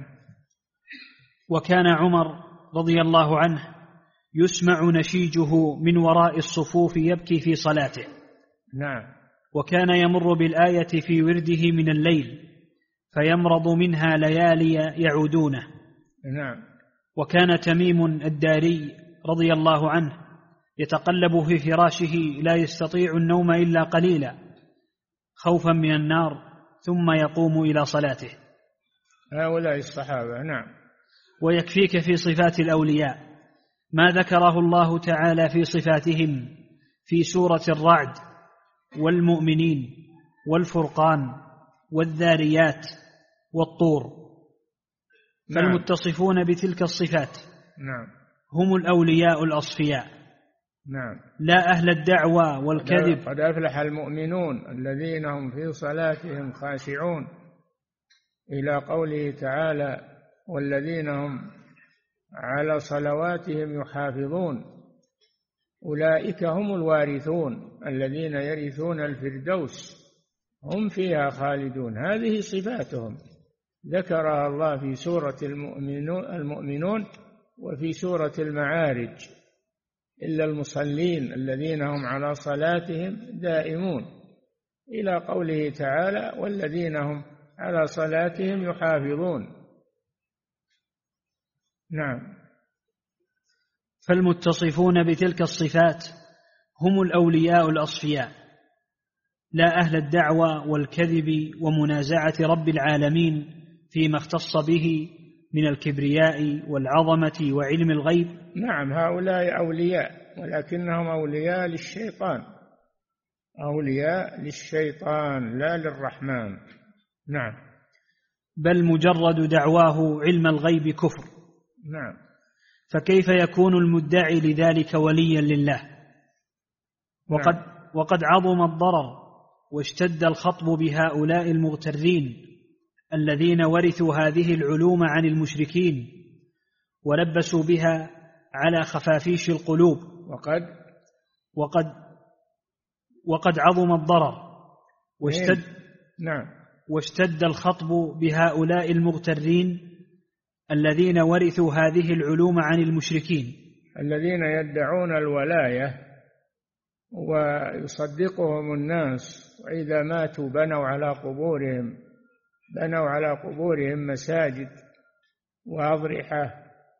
وكان عمر رضي الله عنه يسمع نشيجه من وراء الصفوف يبكي في صلاته.
نعم.
وكان يمر بالآية في ورده من الليل فيمرض منها ليالي يعودونه.
نعم.
وكان تميم الداري رضي الله عنه يتقلب في فراشه لا يستطيع النوم إلا قليلا خوفا من النار، ثم يقوم إلى صلاته.
هؤلاء الصحابة. نعم.
ويكفيك في صفات الأولياء ما ذكره الله تعالى في صفاتهم في سورة الرعد والمؤمنين والفرقان والذاريات والطور. فالمتصفون بتلك الصفات
نعم
هم الأولياء الأصفياء.
نعم.
لا أهل الدعوى والكذب.
قد أفلح المؤمنون الذين هم في صلاتهم خاشعون، إلى قوله تعالى والذين هم على صلواتهم يحافظون، أولئك هم الوارثون الذين يرثون الفردوس هم فيها خالدون. هذه صفاتهم ذكرها الله في سورة المؤمنون وفي سورة المعارج، إلا المصلين الذين هم على صلاتهم دائمون، إلى قوله تعالى والذين هم على صلاتهم يحافظون. نعم.
فالمتصفون بتلك الصفات هم الأولياء الأصفياء، لا أهل الدعوى والكذب ومنازعة رب العالمين فيما اختص به من الكبرياء والعظمة وعلم الغيب.
نعم. هؤلاء أولياء ولكنهم أولياء للشيطان، أولياء للشيطان لا للرحمن. نعم.
بل مجرد دعواه علم الغيب كفر.
نعم.
فكيف يكون المدعي لذلك وليا لله؟ وقد عظم الضرر واشتد الخطب بهؤلاء المغترين الذين ورثوا هذه العلوم عن المشركين ولبسوا بها على خفافيش القلوب. وقد عظم الضرر واشتد الخطب بهؤلاء المغترين الذين ورثوا هذه العلوم عن المشركين
الذين يدعون الولاية ويصدقهم الناس، وإذا ماتوا بنوا على قبورهم مساجد وأضرحة،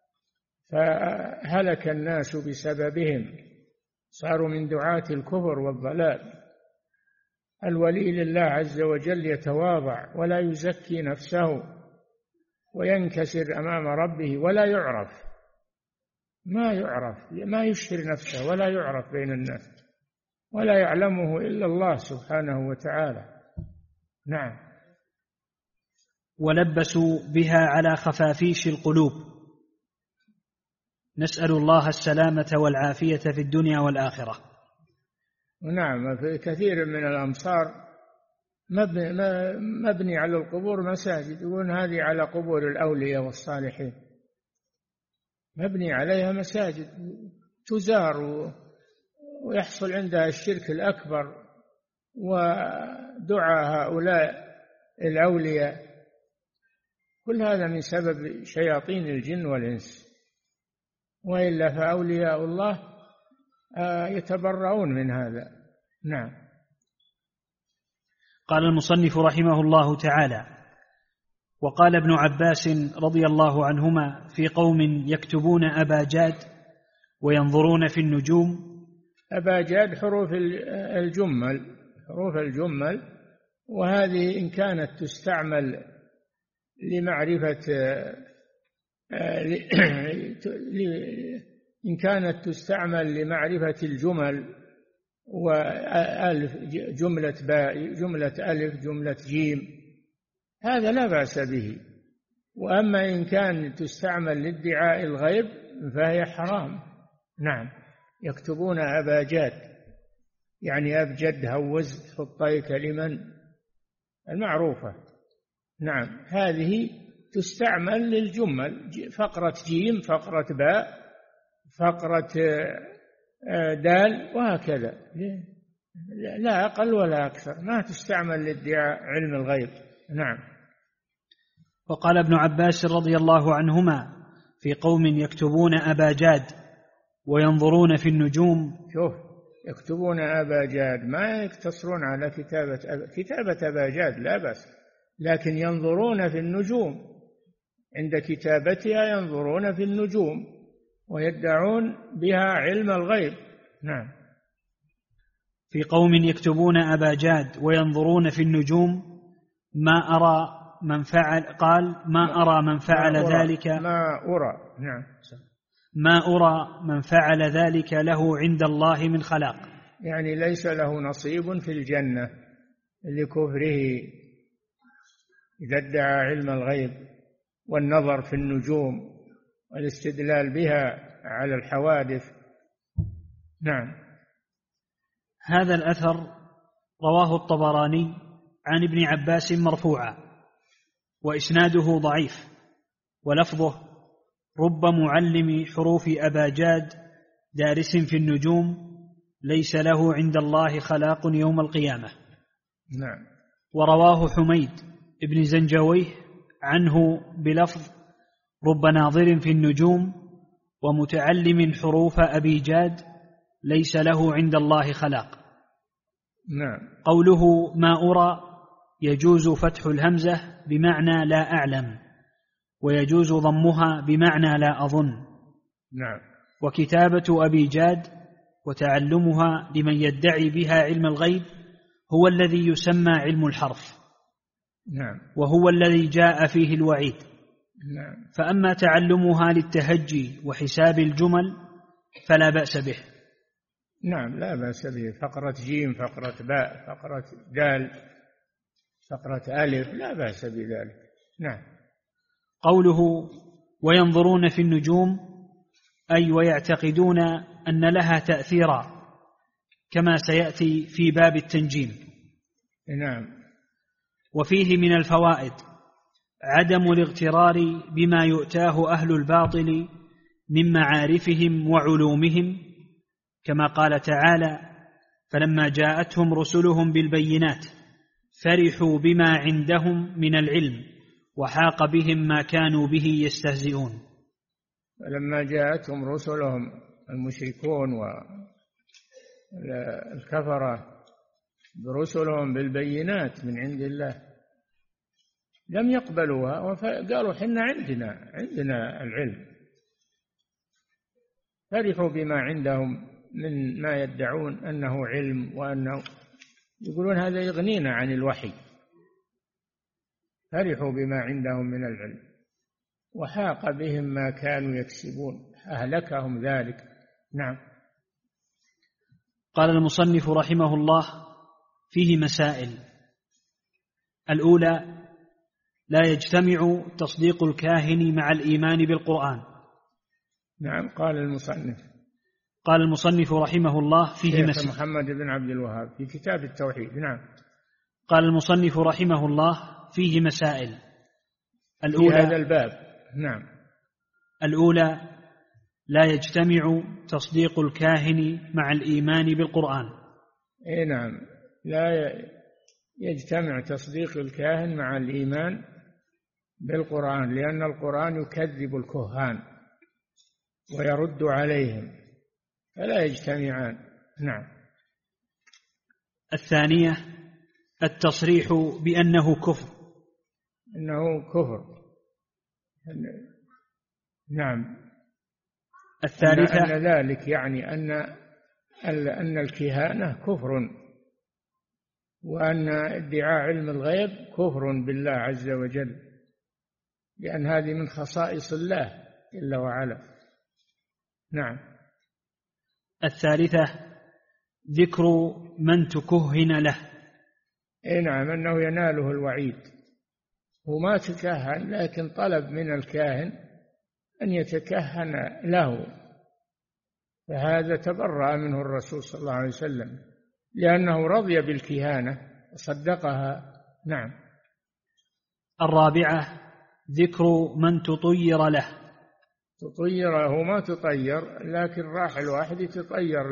فهلك الناس بسببهم، صاروا من دعاة الكفر والضلال. الولي لله عز وجل يتواضع ولا يزكي نفسه وينكسر أمام ربه ولا يعرف، ما يشهر نفسه ولا يعرف بين الناس، ولا يعلمه إلا الله سبحانه وتعالى. نعم.
ولبسوا بها على خفافيش القلوب، نسأل الله السلامة والعافية في الدنيا والآخرة.
نعم، في كثير من الأمصار مبني على القبور مساجد، يقولون هذه على قبور الأولياء والصالحين، مبني عليها مساجد تزار ويحصل عندها الشرك الأكبر ودعاء هؤلاء الأولياء. كل هذا من سبب شياطين الجن والإنس، وإلا فأولياء الله يتبرؤون من هذا. نعم.
قال المصنف رحمه الله تعالى: وقال ابن عباس رضي الله عنهما في قوم يكتبون أباجاد وينظرون في النجوم.
أباجاد حروف الجمل، وهذه إن كانت تستعمل لمعرفة الجمل، وألف جملة باء جملة ألف جملة جيم، هذا لا بأس به. وأما إن كان تستعمل لادعاء الغيب فهي حرام. نعم. يكتبون أباجاد يعني أبجد هوز حطي كلمة المعروفة. نعم، هذه تستعمل للجمل، فقرة جيم، فقرة باء، فقرة دال، وهكذا، لا أقل ولا أكثر، ما تستعمل لادعاء علم الغيب. نعم.
وقال ابن عباس رضي الله عنهما في قوم يكتبون أباجاد وينظرون في النجوم.
شوف، يكتبون أباجاد، ما يقتصرون على كتابة أباجاد لا بأس، لكن ينظرون في النجوم، عند كتابتها ينظرون في النجوم ويدعون بها علم الغيب. نعم.
في قوم يكتبون أباجاد وينظرون في النجوم ما أرى من فعل، قال ما أرى من فعل ذلك،
نعم،
ما أرى من فعل ذلك له عند الله من خلاق،
يعني ليس له نصيب في الجنة لكفره إذا ادعى علم الغيب والنظر في النجوم والاستدلال بها على الحوادث. نعم.
هذا الأثر رواه الطبراني عن ابن عباس مرفوعا، وإسناده ضعيف، ولفظه: رب معلم حروف أباجاد دارس في النجوم ليس له عند الله خلاق يوم القيامة.
نعم.
ورواه حميد ابن زنجويه عنه بلفظ: رب ناظر في النجوم ومتعلم حروف أبيجاد ليس له عند الله خلاق.
نعم.
قوله ما أرى يجوز فتح الهمزة بمعنى لا أعلم، ويجوز ضمها بمعنى لا أظن.
نعم.
وكتابة أبيجاد وتعلمها لمن يدعي بها علم الغيب هو الذي يسمى علم الحرف.
نعم.
وهو الذي جاء فيه الوعيد.
نعم.
فأما تعلمها للتهجي وحساب الجمل فلا بأس به.
نعم، لا بأس به، فقرة جيم، فقرة باء، فقرة دال، فقرة ألف، لا بأس بذلك. نعم.
قوله وينظرون في النجوم أي ويعتقدون أن لها تأثيرا، كما سيأتي في باب التنجيم.
نعم.
وفيه من الفوائد عدم الاغترار بما يؤتاه أهل الباطل من معارفهم وعلومهم، كما قال تعالى: فلما جاءتهم رسلهم بالبينات فرحوا بما عندهم من العلم وحاق بهم ما كانوا به يستهزئون.
فلما جاءتهم رسلهم المشركون الكفرة برسلهم بالبينات من عند الله لم يقبلوها وقالوا حنا عندنا العلم، فرحوا بما عندهم من ما يدعون أنه علم، وأنه يقولون هذا يغنينا عن الوحي. فرحوا بما عندهم من العلم وحاق بهم ما كانوا يكسبون، أهلكهم ذلك. نعم.
قال المصنف رحمه الله: فيه مسائل. الأولى: لا يجتمع تصديق الكاهن مع الإيمان بالقرآن.
نعم. قال
المصنف رحمه الله: فيه مسائل.
محمد بن عبد الوهاب في كتاب التوحيد. نعم.
قال المصنف رحمه الله: فيه مسائل.
الأولى في هذا الباب. نعم.
الأولى: لا يجتمع تصديق الكاهن مع الإيمان بالقرآن.
نعم، لا يجتمع تصديق الكاهن مع الإيمان بالقرآن، لأن القرآن يكذب الكهان ويرد عليهم، فلا يجتمعان. نعم.
الثانية: التصريح بأنه كفر.
أنه كفر. نعم.
الثالثة:
أن ذلك يعني أن الكهانة كفر، وأن ادعاء علم الغيب كفر بالله عز وجل، لأن هذه من خصائص الله جل وعلا. نعم.
الثالثة: ذكر من تكهن له.
نعم، أنه يناله الوعيد. هو ما تكهن، لكن طلب من الكاهن أن يتكهن له، فهذا تبرأ منه الرسول صلى الله عليه وسلم، لأنه رضي بالكهانة وصدقها. نعم.
الرابعة: ذكر من تطير له.
تطيره ما تطير، لكن راح الواحد تطير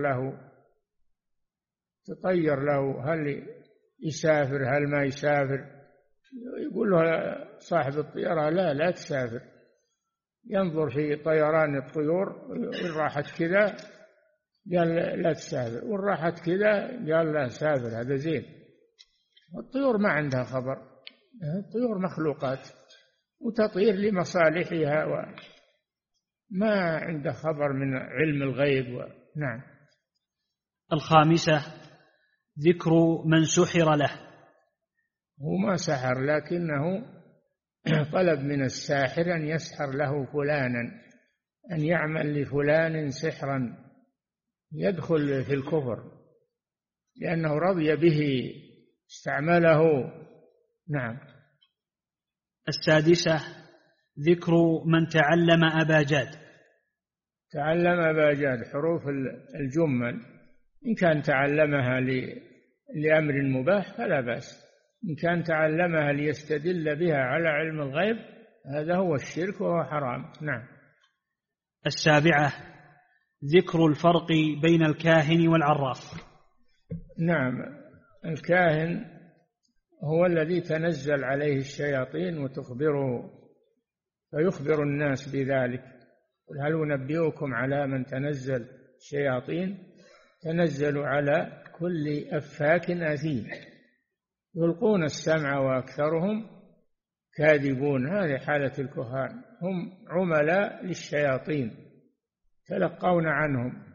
له هل يسافر هل ما يسافر، يقول له صاحب الطيارة لا تسافر، ينظر في طيران الطيور، وإن راحت كذا قال لا تسافر، وإن راحت كذا قال لا سافر، هذا زين. الطيور ما عندها خبر، الطيور مخلوقات وتطير لمصالحها وما عنده خبر من علم الغيب نعم.
الخامسة: ذكر من سحر له.
هو ما سحر، لكنه طلب من الساحر أن يسحر له فلانا، أن يعمل لفلان سحرا، يدخل في الكفر لأنه رضي به استعمله. نعم.
السادسة: ذكر من تعلم أباجاد.
تعلم أباجاد حروف الجمل، إن كان تعلمها لأمر مباح فلا بأس، إن كان تعلمها ليستدل بها على علم الغيب هذا هو الشرك وهو حرام. نعم.
السابعة: ذكر الفرق بين الكاهن والعراف.
نعم. الكاهن هو الذي تنزل عليه الشياطين وتخبره، فيخبر الناس بذلك. قل هل أنبئكم على من تنزل الشياطين؟ تنزل على كل أفاك أثيم يلقون السمع وأكثرهم كاذبون. هذه حالة الكهان، هم عملاء للشياطين تلقون عنهم.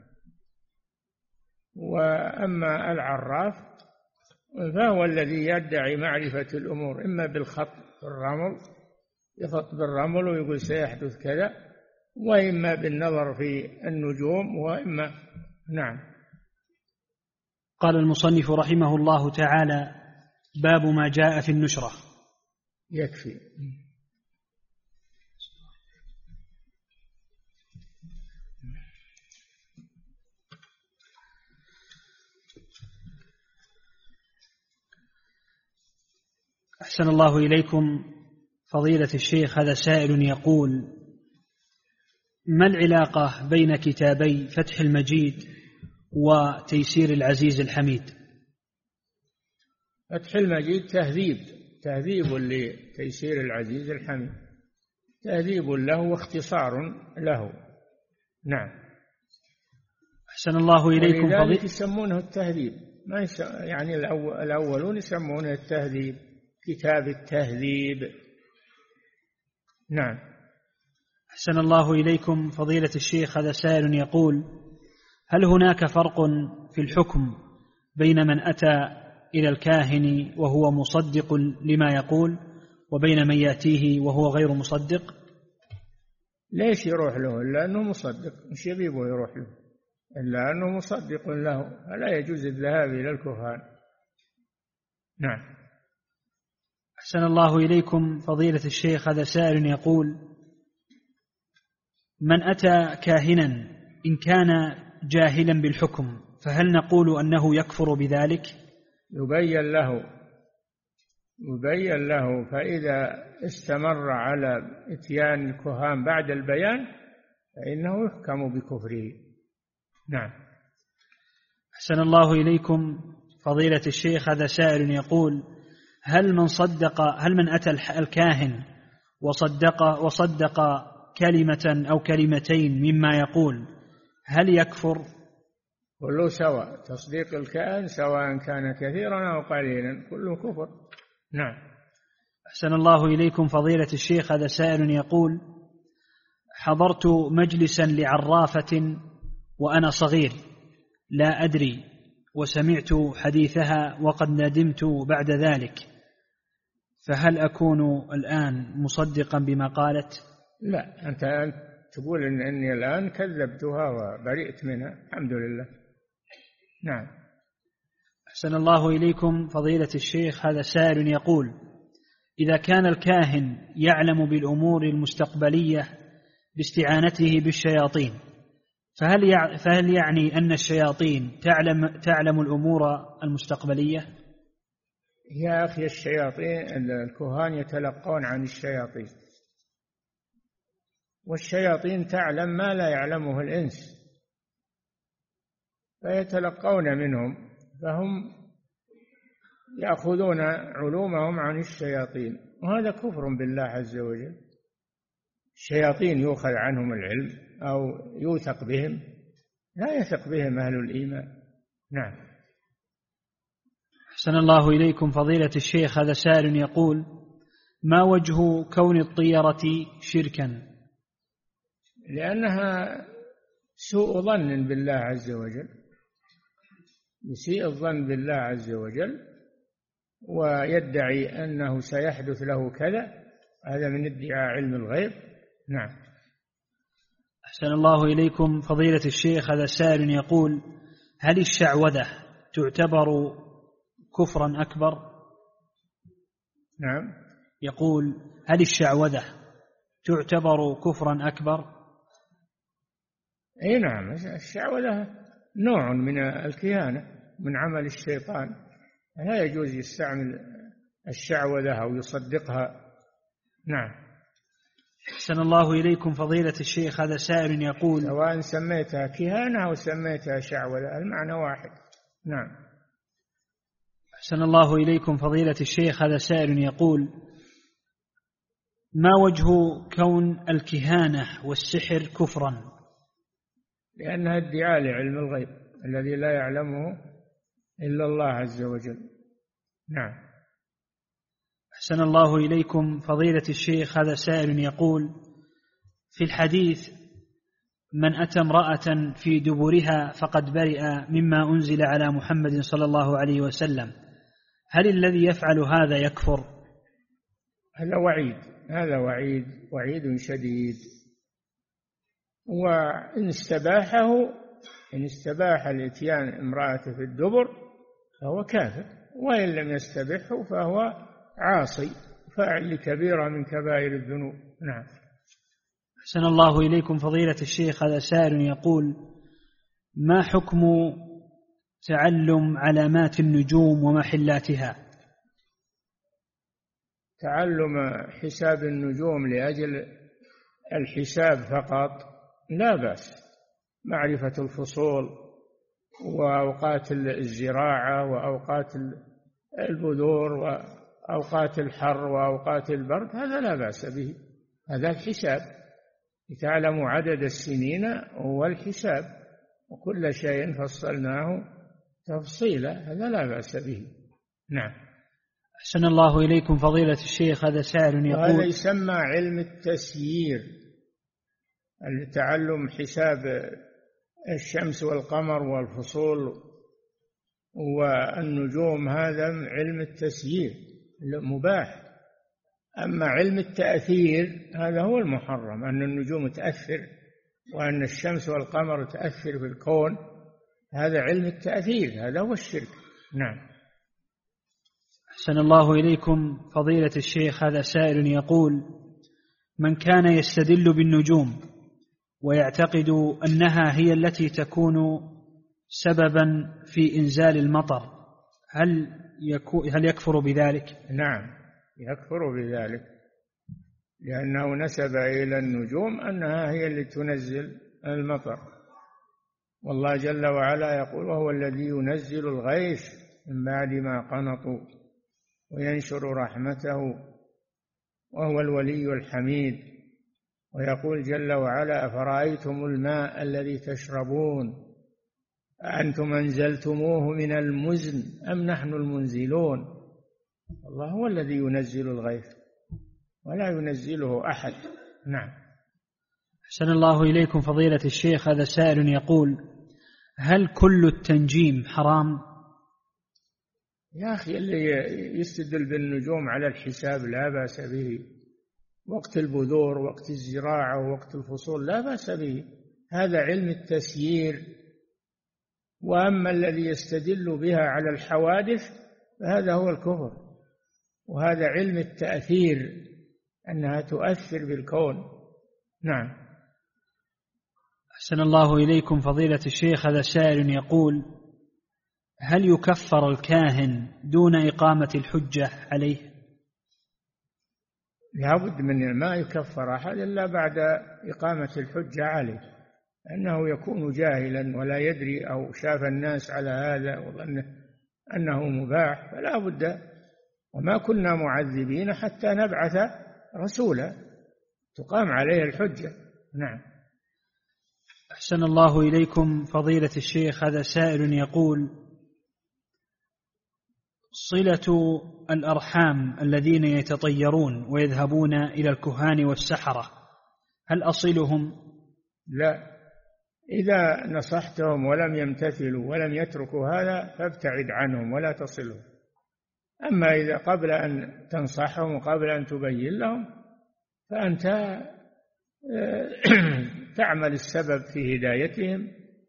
وأما العراف فهو الذي يدعي معرفة الأمور، إما بالخط بالرمل، يخط بالرمل ويقول سيحدث كذا، وإما بالنظر في النجوم، وإما. نعم.
قال المصنف رحمه الله تعالى: باب ما جاء في النشرة.
يكفي.
أحسن الله إليكم فضيلة الشيخ. هذا سائل يقول: ما العلاقة بين كتابي فتح المجيد وتيسير العزيز الحميد؟
فتح المجيد تهذيب لتيسير العزيز الحميد، تهذيب له واختصار له. نعم.
أحسن الله إليكم
ولذلك يسمونه التهذيب، ما يعني الأولون يسمونه التهذيب، كتاب التهذيب. نعم.
أحسن الله إليكم فضيلة الشيخ، هذا سائل يقول: هل هناك فرق في الحكم بين من أتى إلى الكاهن وهو مصدق لما يقول وبين من يأتيه وهو غير مصدق؟
ليش يروح له إلا أنه مصدق؟ مش يبيبه يروح له إلا أنه مصدق له، فلا يجوز الذهاب إلى الكهان. نعم.
أحسن الله إليكم فضيلة الشيخ، هذا سائل يقول: من أتى كاهنا إن كان جاهلا بالحكم فهل نقول أنه يكفر بذلك؟
يبين له، فإذا استمر على إتيان الكهان بعد البيان فإنه يحكم بكفره. نعم.
أحسن الله إليكم فضيلة الشيخ، هذا سائل يقول: هل من أتى الكاهن وصدق كلمة أو كلمتين مما يقول هل يكفر؟
كله سواء، تصديق الكاهن سواء كان كثيرا أو قليلا كله كفر. نعم.
أحسن الله إليكم فضيلة الشيخ، هذا سائل يقول: حضرت مجلسا لعرافة وأنا صغير لا أدري، وسمعت حديثها وقد ندمت بعد ذلك، فهل أكون الآن مصدقا بما قالت؟
لا، أنت تقول إني الآن كذبتها وبرئت منها، الحمد لله. نعم.
أحسن الله إليكم فضيلة الشيخ، هذا سائل يقول: إذا كان الكاهن يعلم بالأمور المستقبلية باستعانته بالشياطين، فهل يعني أن الشياطين تعلم الأمور المستقبلية؟
يا أخي، الشياطين الكهان يتلقون عن الشياطين، والشياطين تعلم ما لا يعلمه الإنس، فيتلقون منهم، فهم يأخذون علومهم عن الشياطين، وهذا كفر بالله عز وجل. الشياطين يؤخذ عنهم العلم أو يوثق بهم؟ لا يثق بهم أهل الإيمان. نعم.
أحسن الله إليكم فضيلة الشيخ، هذا سائل يقول: ما وجه كون الطيرة شركا؟
لأنها سوء ظن بالله عز وجل، يسيء الظن بالله عز وجل ويدعي أنه سيحدث له كذا، هذا من ادعاء علم الغيب. نعم.
أحسن الله إليكم فضيلة الشيخ، هذا سائل يقول: هل الشعوذة تعتبر كفرا أكبر؟
نعم.
يقول: هل الشعوذة تعتبر كفرا أكبر؟
أي نعم، الشعوذة نوع من الكهانة، من عمل الشيطان، لا يجوز يستعمل الشعوذة أو يصدقها. نعم.
أحسن الله إليكم فضيلة الشيخ، هذا سائل يقول:
سواء سميتها كهانة أو سميتها شعوذة المعنى واحد. نعم.
أحسن الله إليكم فضيلة الشيخ، هذا سائل يقول: ما وجه كون الكهانة والسحر كفرا؟
لأنها ادعاء لعلم الغيب الذي لا يعلمه إلا الله عز وجل. نعم.
أحسن الله إليكم فضيلة الشيخ، هذا سائل يقول: في الحديث من أتى امرأة في دبرها فقد برئ مما أنزل على محمد صلى الله عليه وسلم، هل الذي يفعل هذا يكفر؟
هذا وعيد شديد، وإن استباح الاتيان امرأته في الدبر فهو كافر، وإن لم يستبحه فهو عاصي فاعل لكبيرة من كبائر الذنوب. نعم.
أحسن الله إليكم فضيلة الشيخ، هذا سائل يقول: ما حكم تعلم علامات النجوم ومحلاتها؟
تعلم حساب النجوم لأجل الحساب فقط لا بأس، معرفة الفصول وأوقات الزراعة وأوقات البذور وأوقات الحر وأوقات البرد، هذا لا بأس به، هذا الحساب، تعلم عدد السنين والحساب، وكل شيء فصلناه تفصيلا، هذا لا بأس به. نعم.
أحسن الله إليكم فضيلة الشيخ، هذا سائل يقول،
وهذا يسمى علم التسيير، تعلم حساب الشمس والقمر والفصول والنجوم، هذا علم التسيير مباح. أما علم التأثير هذا هو المحرم، أن النجوم تأثر وأن الشمس والقمر تأثر في الكون، هذا علم التأثير، هذا هو الشرك. نعم.
أحسن الله إليكم فضيلة الشيخ، هذا سائل يقول: من كان يستدل بالنجوم ويعتقد أنها هي التي تكون سببا في إنزال المطر، هل يكفر بذلك؟
نعم يكفر بذلك، لأنه نسب إلى النجوم أنها هي التي تنزل المطر، والله جل وعلا يقول: وهو الذي ينزل الغيث من بعد ما قنطوا وينشر رحمته وهو الولي الحميد. ويقول جل وعلا: أفرأيتم الماء الذي تشربون أأنتم أنزلتموه من المزن أم نحن المنزلون. الله هو الذي ينزل الغيث ولا ينزله أحد. نعم.
أحسن الله إليكم فضيلة الشيخ، هذا سائل يقول: هل كل التنجيم حرام؟
يا أخي اللي يستدل بالنجوم على الحساب لا بأس به، وقت البذور وقت الزراعة ووقت الفصول لا بأس به، هذا علم التسيير. وأما الذي يستدل بها على الحوادث فهذا هو الكفر، وهذا علم التأثير، أنها تؤثر بالكون. نعم.
أحسن الله إليكم فضيلة الشيخ، هذا سائل يقول: هل يكفر الكاهن دون إقامة الحجة عليه؟
لا بد من ما يكفر أحد إلا بعد إقامة الحجة عليه، أنه يكون جاهلا ولا يدري، أو شاف الناس على هذا وظن أنه مباح، فلا بد. وما كنا معذبين حتى نبعث رسولا تقام عليه الحجة. نعم.
أحسن الله إليكم فضيلة الشيخ، هذا سائل يقول: صلة الأرحام الذين يتطيرون ويذهبون إلى الكهان والسحرة، هل أصلهم؟
لا، إذا نصحتهم ولم يمتثلوا ولم يتركوا هذا فابتعد عنهم ولا تصلهم. أما إذا قبل أن تنصحهم وقبل أن تبين لهم فأنت تعمل السبب في هدايتهم،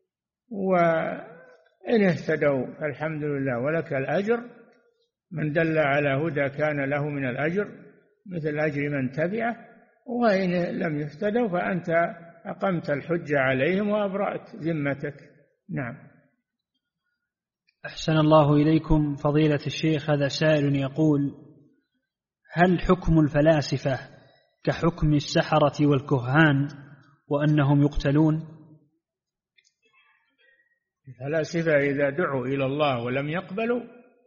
وإن اهتدوا فالحمد لله ولك الأجر، من دل على هدى كان له من الأجر مثل أجر من تبعه، وإن لم يهتدوا فأنت أقمت الحجة عليهم وأبرأت ذمتك. نعم.
أحسن الله إليكم فضيلة الشيخ، هذا سائل يقول: هل حكم الفلاسفة كحكم السحرة والكهان وأنهم يقتلون؟
الفلاسفة إذا دعوا إلى الله ولم يقبلوا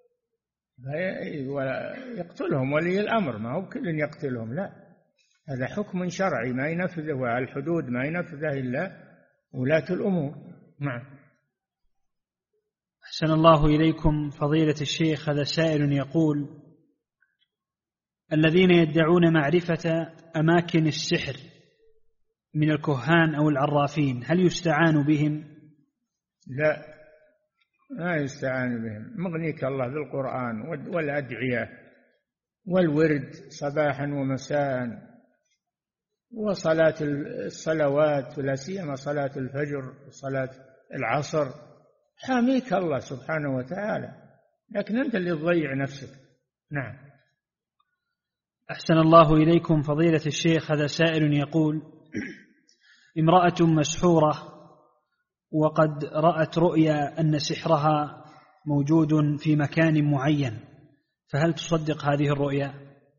يقتلهم ولي الأمر، ما هو كل يقتلهم، لا، هذا حكم شرعي ما ينفذه على الحدود، ما ينفذه إلا ولاة الأمور. نعم.
أحسن الله إليكم فضيلة الشيخ، هذا سائل يقول: الذين يدعون معرفة أماكن السحر من الكهان أو العرافين، هل يستعان بهم؟
لا، ما يستعان بهم، مغنيك الله بالقرآن والأدعية والورد صباحا ومساء، وصلاة الصلوات ولا سيما صلاة الفجر وصلاة العصر، حاميك الله سبحانه وتعالى، لكن أنت اللي تضيع نفسك. نعم.
أحسن الله إليكم فضيلة الشيخ، هذا سائل يقول: امرأة مسحورة وقد رأت رؤيا أن سحرها موجود في مكان معين، فهل تصدق هذه الرؤيا؟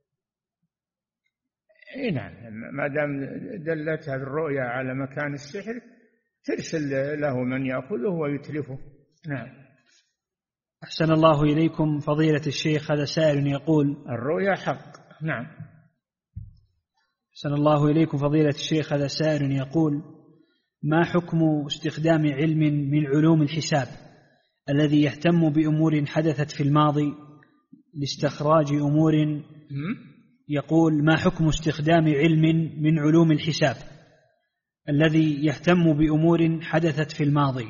نعم، ما دام دلتها الرؤيا على مكان السحر ترسل له من يأخذه ويتلفه. نعم.
أحسن الله إليكم فضيلة الشيخ، هذا سائل يقول:
الرؤيا حق. نعم.
أحسن الله إليكم فضيلة الشيخ، هذا سائل يقول: ما حكم استخدام علم من علوم الحساب الذي يهتم بأمور حدثت في الماضي لاستخراج أمور؟ يقول: ما حكم استخدام علم من علوم الحساب الذي يهتم بأمور حدثت في الماضي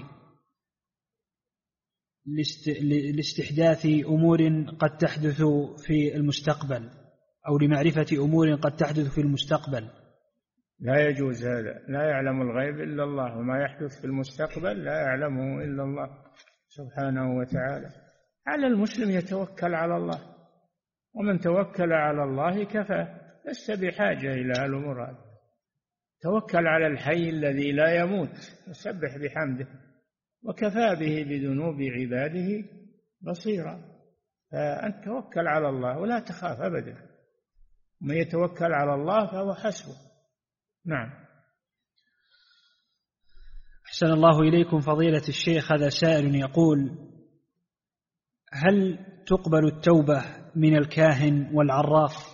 لاستحداث أمور قد تحدث في المستقبل، أو لمعرفة أمور قد تحدث في المستقبل؟
لا يجوز هذا. لا يعلم الغيب إلا الله، وما يحدث في المستقبل لا يعلمه إلا الله سبحانه وتعالى. على المسلم يتوكل على الله، ومن توكل على الله كفى، لست بحاجة إلى الأمور هذه. توكل على الحي الذي لا يموت وسبح بحمده، وكفى به بذنوب عباده بصيرا. فأنت توكل على الله ولا تخاف أبدا، من يتوكل على الله فهو حسبه. نعم.
أحسن الله إليكم فضيلة الشيخ، هذا سائل يقول: هل تقبل التوبة من الكاهن والعراف؟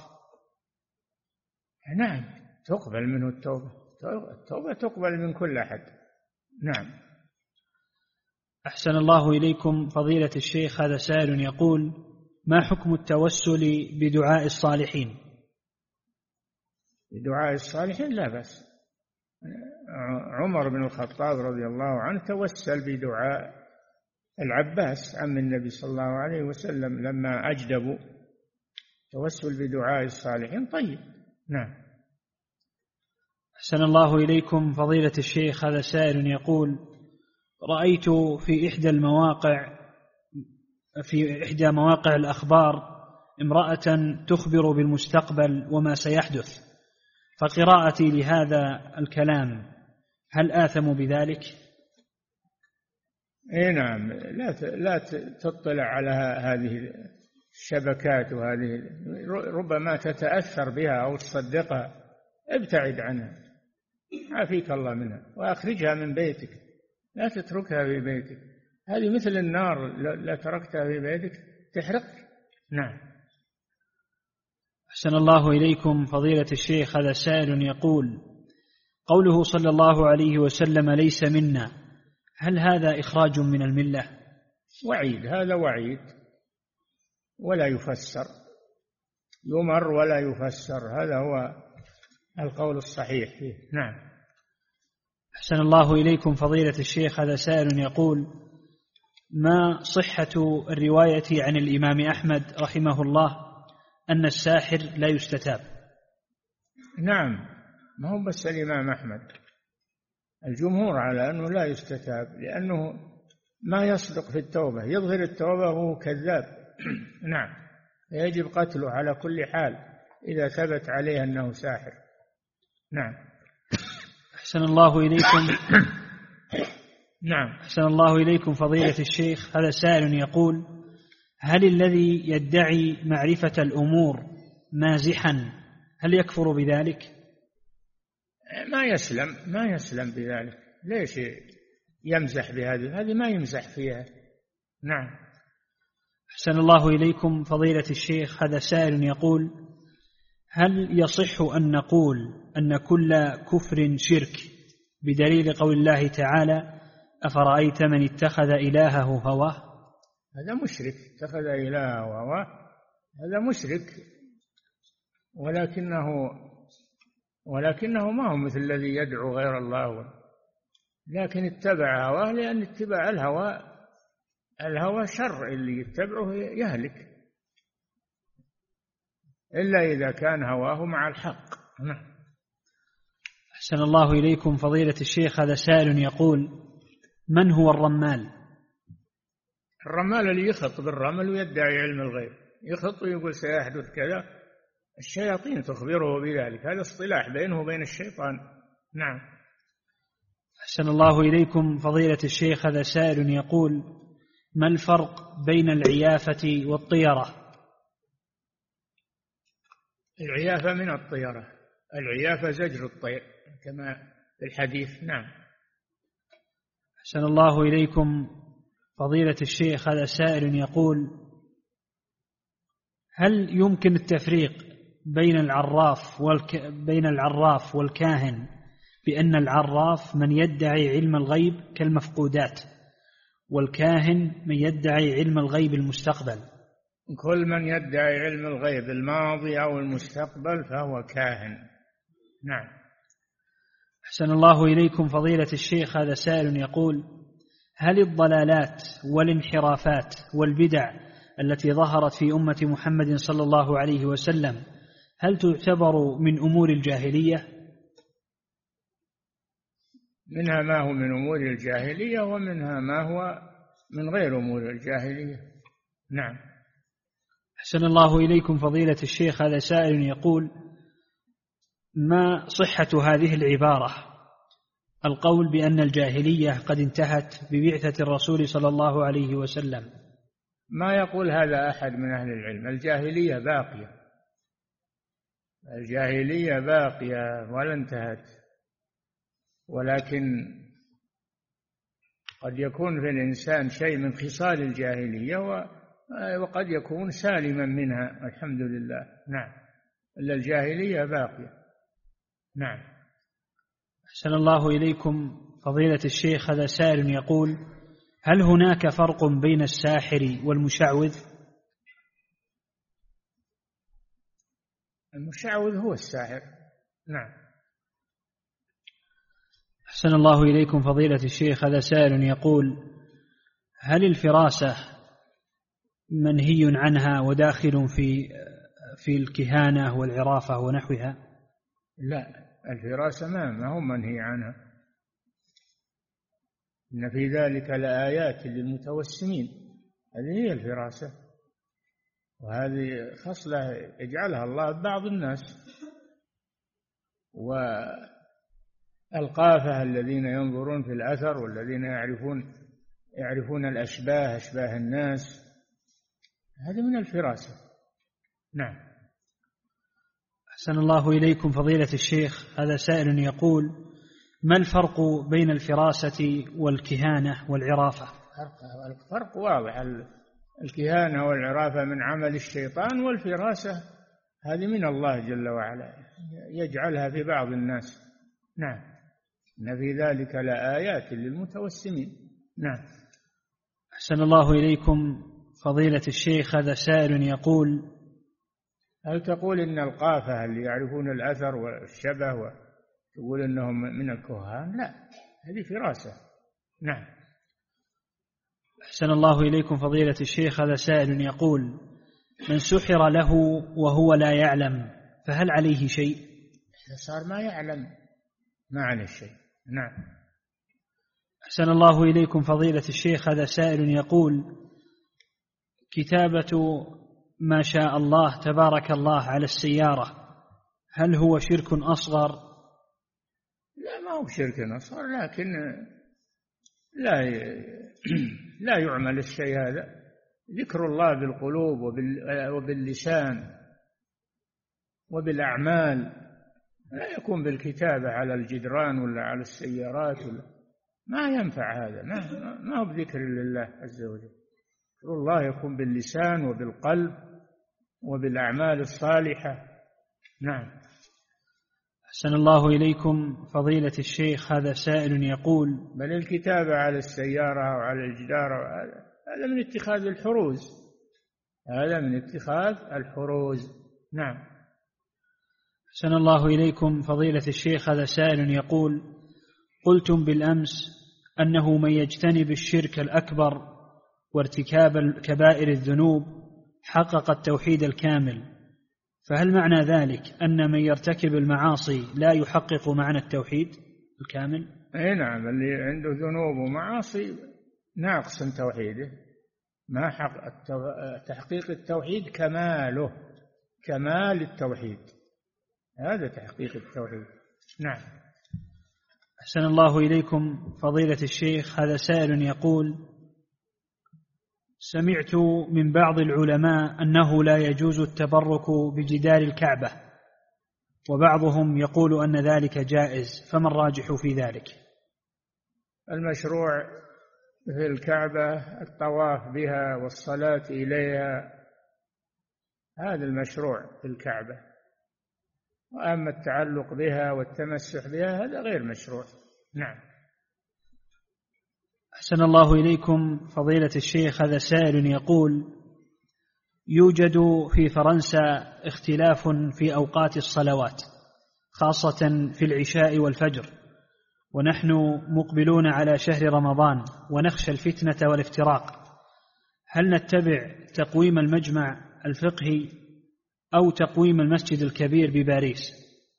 نعم، تقبل منه التوبة. التوبة تقبل من كل أحد. نعم.
أحسن الله إليكم فضيلة الشيخ، هذا سائل يقول: ما حكم التوسل بدعاء الصالحين؟
بدعاء الصالحين لا بأس. عمر بن الخطاب رضي الله عنه توسل بدعاء العباس عم النبي صلى الله عليه وسلم لما أجدبوا. توسل بدعاء الصالحين طيب. نعم.
أحسن الله إليكم فضيلة الشيخ، هذا سائل يقول: رأيت في إحدى مواقع الأخبار امرأة تخبر بالمستقبل وما سيحدث، فقراءتي لهذا الكلام هل آثم بذلك؟
اي نعم. لا تطلع على هذه الشبكات، وهذه ربما تتأثر بها أو تصدقها. ابتعد عنها، عافيك الله منها، وأخرجها من بيتك، لا تتركها في بيتك. هذه مثل النار، لا تركتها في بيتك تحرق. نعم.
أحسن الله إليكم فضيلة الشيخ، هذا سائل يقول: قوله صلى الله عليه وسلم ليس منا، هل هذا إخراج من الملة؟
وعيد، هذا وعيد ولا يفسر، يمر ولا يفسر. هذا هو القول الصحيح فيه. نعم.
أحسن الله إليكم فضيلة الشيخ، هذا سائل يقول: ما صحة الرواية عن الإمام أحمد رحمه الله أن الساحر لا يستتاب؟
نعم، ما هو بس الإمام أحمد، الجمهور على أنه لا يستتاب، لأنه ما يصدق في التوبة، يظهر التوبة وهو كذاب. نعم، يجب قتله على كل حال إذا ثبت عليه أنه ساحر. نعم.
أحسن الله إليكم.
نعم.
أحسن الله إليكم فضيلة الشيخ، هذا سائل يقول: هل الذي يدعي معرفة الأمور مازحا هل يكفر بذلك؟
ما يسلم بذلك. ليش يمزح بهذه ما يمزح فيها. نعم.
أحسن الله إليكم فضيلة الشيخ، هذا سائل يقول: هل يصح أن نقول أن كل كفر شرك بدليل قول الله تعالى: أفرأيت من اتخذ إلهه هواه؟
هذا مشرك، اتخذ إلهه هواه، هذا مشرك، ولكنه ما هو مثل الذي يدعو غير الله، لكن اتبع هواه، لأن اتباع الهوى شر، اللي يتبعه يهلك إلا إذا كان هواه مع الحق.
أحسن الله إليكم فضيلة الشيخ، هذا سائل يقول: من هو الرمال؟
الرمال اللي يخط بالرمل ويدعي علم الغيب، يخط ويقول سيحدث كذا، الشياطين تخبره بذلك، هذا اصطلاح بينه وبين الشيطان. نعم.
أحسن الله إليكم فضيلة الشيخ، هذا سائل يقول: ما الفرق بين العيافة والطيرة؟
العيافة من الطيرة، العيافة زجر الطير كما في الحديث. نعم.
أحسن الله إليكم فضيلة الشيخ، هذا سائل يقول: هل يمكن التفريق بين العراف والكاهن بأن العراف من يدعي علم الغيب كالمفقودات، والكاهن من يدعي علم الغيب المستقبل.
كل من يدعي علم الغيب الماضي أو المستقبل فهو كاهن. نعم.
أحسن الله إليكم فضيلة الشيخ، هذا سائل يقول: هل الضلالات والانحرافات والبدع التي ظهرت في أمة محمد صلى الله عليه وسلم هل تعتبر من أمور الجاهلية؟
منها ما هو من أمور الجاهلية، ومنها ما هو من غير أمور الجاهلية. نعم.
أحسن الله إليكم فضيلة الشيخ، هذا سائل يقول: ما صحة هذه العبارة، القول بأن الجاهلية قد انتهت ببعثة الرسول صلى الله عليه وسلم؟
ما يقول هذا أحد من أهل العلم. الجاهلية باقية، الجاهلية باقية ولا انتهت، ولكن قد يكون في الإنسان شيء من خصال الجاهلية وقد يكون سالما منها، الحمد لله. نعم. إلا الجاهلية باقية. نعم.
أحسن الله إليكم فضيلة الشيخ، هذا سائل يقول: هل هناك فرق بين الساحر والمشعوذ؟
المشعوذ هو الساحر. نعم.
أحسن الله إليكم فضيلة الشيخ، هذا سائل يقول: هل الفراسة منهي عنها وداخل في الكهانة والعرافة ونحوها؟
لا، الفراسة ما هو منهي عنها. إن في ذلك لآيات للمتوسمين، هذه هي الفراسة، وهذه خصلة يجعلها الله ببعض الناس. والقافة الذين ينظرون في الأثر، والذين يعرفون الأشباه، أشباه الناس، هذه من الفراسة. نعم.
أحسن الله إليكم فضيلة الشيخ، هذا سائل يقول: ما الفرق بين الفراسة والكهانة والعرافة؟
الفرق واضح. الكهانة والعرافة من عمل الشيطان، والفراسة هذه من الله جل وعلا يجعلها في بعض الناس. نعم. إن في ذلك لآيات للمتوسمين. نعم.
أحسن الله إليكم فضيلة الشيخ، هذا سائل يقول:
هل تقول إن القافة اللي يعرفون الأثر والشبه وتقول إنهم من الكهان؟ لا، هذه فراسة. نعم.
أحسن الله إليكم فضيلة الشيخ، هذا سائل يقول: من سحر له وهو لا يعلم فهل عليه شيء؟
إذا صار ما يعلم ما عليه شيء. نعم.
أحسن الله إليكم فضيلة الشيخ، هذا سائل يقول: كتابة ما شاء الله تبارك الله على السيارة هل هو شرك أصغر؟
لا، ما هو شرك أصغر، لكن لا يعمل الشيء هذا. ذكر الله بالقلوب وباللسان وبالأعمال، لا يكون بالكتابة على الجدران ولا على السيارات ما ينفع هذا. ما هو بذكر لله عز وجل. ذكر الله يكون باللسان وبالقلب وبالأعمال الصالحة. نعم.
أحسن الله إليكم فضيلة الشيخ، هذا سائل يقول:
بل الكتابة على السيارة أو على الجدار هذا من اتخاذ الحروز، هذا من اتخاذ الحروز. نعم.
أحسن الله إليكم فضيلة الشيخ، هذا سائل يقول: قلتم بالأمس أنه من يجتنب الشرك الأكبر وارتكاب كبائر الذنوب حقق التوحيد الكامل، فهل معنى ذلك أن من يرتكب المعاصي لا يحقق معنى التوحيد الكامل؟
أي نعم، اللي عنده ذنوب ومعاصي ناقص من توحيده. ما حق تحقيق التوحيد كماله، كمال التوحيد، هذا تحقيق التوحيد. نعم.
أحسن الله إليكم فضيلة الشيخ، هذا سائل يقول: سمعت من بعض العلماء أنه لا يجوز التبرك بجدار الكعبة، وبعضهم يقول أن ذلك جائز، فما الراجح في ذلك؟
المشروع في الكعبة الطواف بها والصلاة إليها، هذا المشروع في الكعبة. وأما التعلق بها والتمسح بها هذا غير مشروع. نعم.
أحسن الله إليكم فضيلة الشيخ، هذا سائل يقول: يوجد في فرنسا اختلاف في أوقات الصلوات خاصة في العشاء والفجر، ونحن مقبلون على شهر رمضان ونخشى الفتنة والافتراق، هل نتبع تقويم المجمع الفقهي أو تقويم المسجد الكبير بباريس؟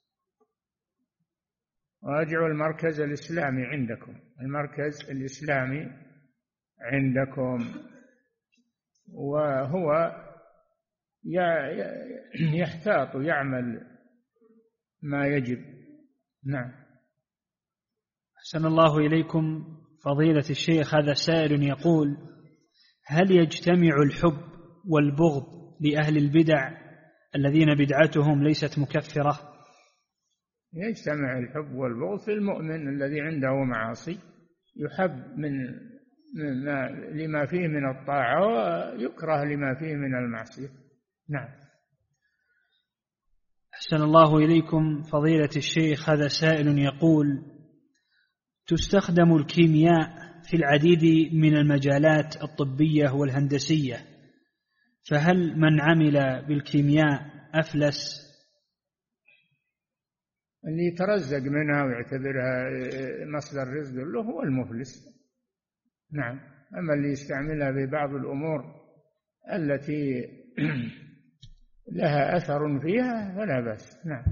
راجعوا المركز الإسلامي عندكم، المركز الإسلامي عندكم، وهو يحتاط ويعمل ما يجب. نعم.
أحسن الله إليكم فضيلة الشيخ، هذا سائل يقول: هل يجتمع الحب والبغض لأهل البدع الذين بدعتهم ليست مكفرة؟
يجتمع الحب والبغض في المؤمن الذي عنده معاصي، يحب لما فيه من الطاعة ويكره لما فيه من المعصية. نعم.
أحسن الله إليكم فضيلة الشيخ، هذا سائل يقول: تستخدم الكيمياء في العديد من المجالات الطبية والهندسية، فهل من عمل بالكيمياء أفلس؟
اللي يترزق منها ويعتبرها مصدر رزق له هو المفلس. نعم. أما اللي يستعملها في بعض الأمور التي لها أثر فيها فلا بأس. نعم.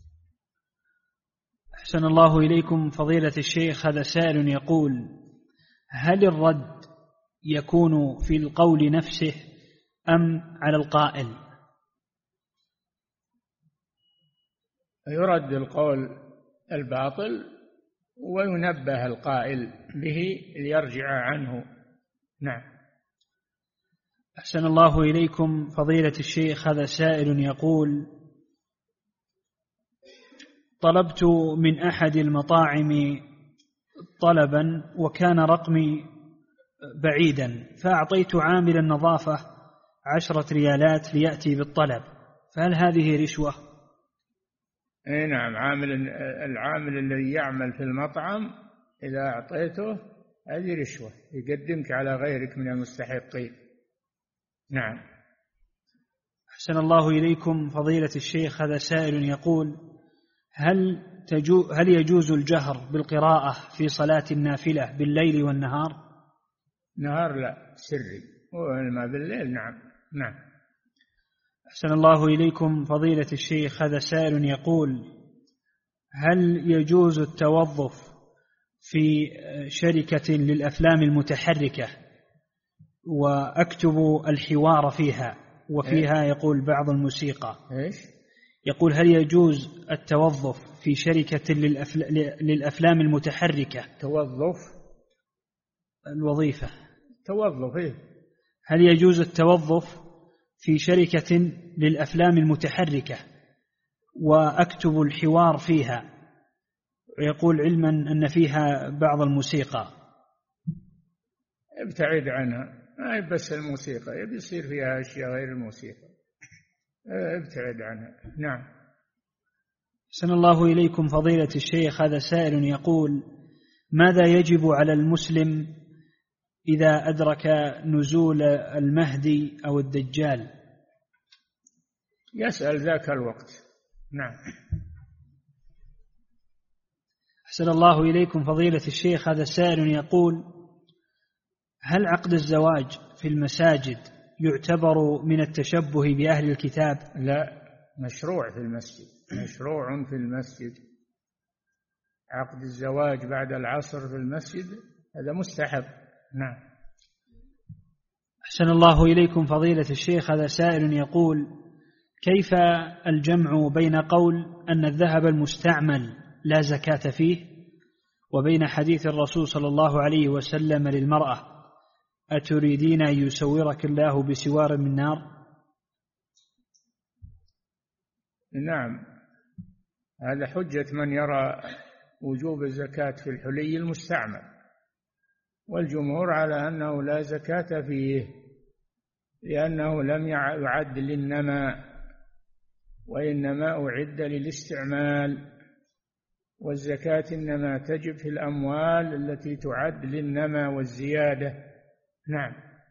أحسن الله إليكم فضيلة الشيخ، هذا سائل يقول: هل الرد يكون في القول نفسه أم على القائل؟
يرد القول الباطل وينبه القائل به ليرجع عنه. نعم.
أحسن الله إليكم فضيلة الشيخ، هذا سائل يقول: طلبت من أحد المطاعم طلبا وكان رقمي بعيدا، فأعطيت عامل النظافة 10 ريالات ليأتي بالطلب، فهل هذه رشوة؟
اي نعم. العامل الذي يعمل في المطعم إذا أعطيته هذه رشوة، يقدمك على غيرك من المستحقين. نعم.
أحسن الله إليكم فضيلة الشيخ، هذا سائل يقول: هل يجوز الجهر بالقراءة في صلاة النافلة بالليل والنهار؟
نهار لا، سري، وما بالليل. نعم. نعم.
أحسن الله إليكم فضيلة الشيخ، هذا سائل يقول: هل يجوز التوظف في شركة للأفلام المتحركة وأكتب الحوار فيها وفيها يقول بعض الموسيقى؟
إيش؟
يقول: هل يجوز التوظف في شركة للأفلام المتحركة؟
توظف
الوظيفة.
توظف إيه؟
هل يجوز التوظف في شركة للأفلام المتحركة وأكتب الحوار فيها، ويقول علما أن فيها بعض الموسيقى؟
ابتعد عنها، ما بس الموسيقى، يبي يصير فيها أشياء غير الموسيقى، ابتعد عنها. نعم.
أحسن الله إليكم فضيلة الشيخ، هذا سائل يقول: ماذا يجب على المسلم إذا أدرك نزول المهدي أو الدجال؟
يسأل ذاك الوقت. نعم.
أحسن الله إليكم فضيلة الشيخ، هذا سائل يقول: هل عقد الزواج في المساجد يعتبر من التشبه بأهل الكتاب؟
لا، مشروع في المسجد، مشروع في المسجد. عقد الزواج بعد العصر في المسجد هذا مستحب. نعم.
أحسن الله إليكم فضيلة الشيخ، هذا سائل يقول: كيف الجمع بين قول أن الذهب المستعمل لا زكاة فيه وبين حديث الرسول صلى الله عليه وسلم للمرأة: أتريدين أن يسورك الله بسوار من نار؟
نعم، هذا حجة من يرى وجوب الزكاة في الحلي المستعمل، والجمهور على أنه لا زكاة فيه لأنه لم يعد للنماء، وإنما أعد للاستعمال، والزكاة إنما تجب في الأموال التي تعد للنمى والزيادة. نعم.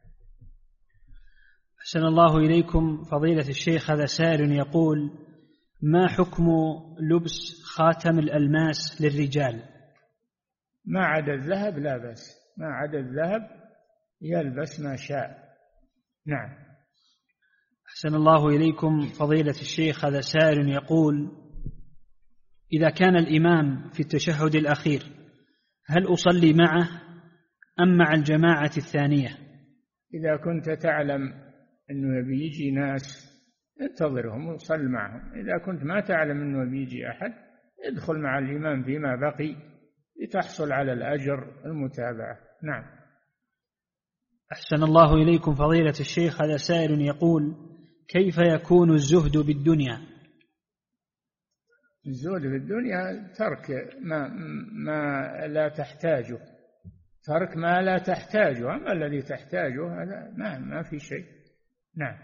أحسن الله إليكم فضيلة الشيخ، هذا سائل يقول: ما حكم لبس خاتم الألماس للرجال؟
ما عدا الذهب لا بأس، ما عدا الذهب يلبس ما شاء. نعم.
أحسن الله إليكم فضيلة الشيخ، هذا سائل يقول: إذا كان الإمام في التشهد الأخير هل أصلي معه أم مع الجماعة الثانية؟
إذا كنت تعلم أنه بيجي ناس انتظرهم وصل معهم، إذا كنت ما تعلم أنه بيجي أحد ادخل مع الإمام فيما بقي لتحصل على الأجر المتابعة. نعم.
أحسن الله إليكم فضيلة الشيخ، هذا سائل يقول: كيف يكون الزهد بالدنيا؟
الزهد بالدنيا ترك ما لا تحتاجه، ترك ما لا تحتاجه، أما الذي تحتاجه هذا ما في شيء. نعم.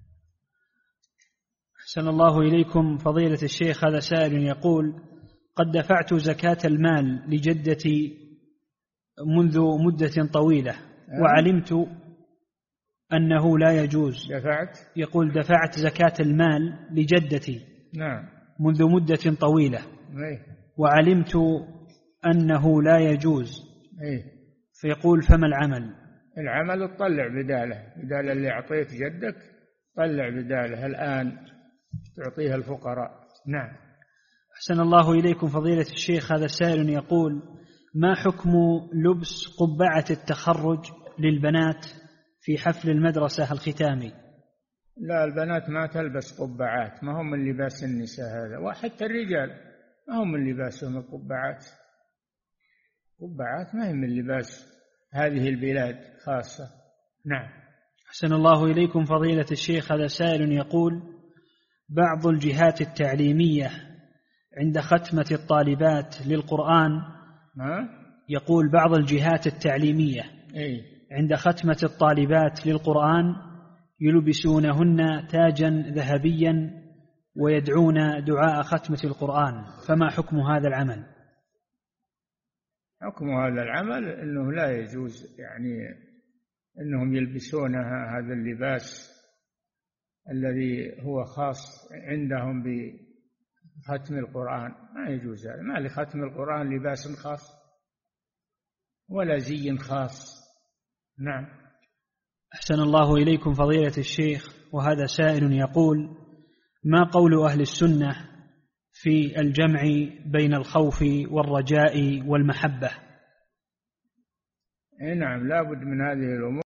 أحسن الله إليكم فضيلة الشيخ، هذا سائل يقول: قد دفعت زكاة المال لجدتي منذ مدة طويلة وعلمت أنه لا يجوز. يقول: دفعت زكاة المال لجدتي
نعم
منذ مدة طويلة وعلمت أنه لا يجوز. فيقول: فما العمل؟
العمل تطلع بدال اللي أعطيت جدك، طلع بداله الآن تعطيها الفقراء. نعم.
أحسن الله إليكم فضيلة الشيخ، هذا سائل يقول: ما حكم لبس قبعة التخرج للبنات في حفل المدرسة الختامي؟
لا، البنات ما تلبس قبعات، ما هم من لباس النساء هذا، وحتى الرجال ما هم من لباسهم القبعات. قبعات ما هي من لباس هذه البلاد خاصة. نعم.
أحسن الله إليكم فضيلة الشيخ، هذا سائل يقول: بعض الجهات التعليمية عند ختمة الطالبات للقرآن، يقول بعض الجهات التعليمية عند ختمة الطالبات للقرآن يلبسونهن تاجا ذهبيا ويدعون دعاء ختمة القرآن، فما حكم هذا العمل؟
حكم هذا العمل أنه لا يجوز، يعني أنهم يلبسونها هذا اللباس الذي هو خاص عندهم بختم القرآن، ما يجوز هذا. ما لختم القرآن لباس خاص ولا زي خاص. نعم.
أحسن الله إليكم فضيلة الشيخ، وهذا سائل يقول: ما قول أهل السنة في الجمع بين الخوف والرجاء والمحبة؟
نعم، لا بد من هذه الأمور.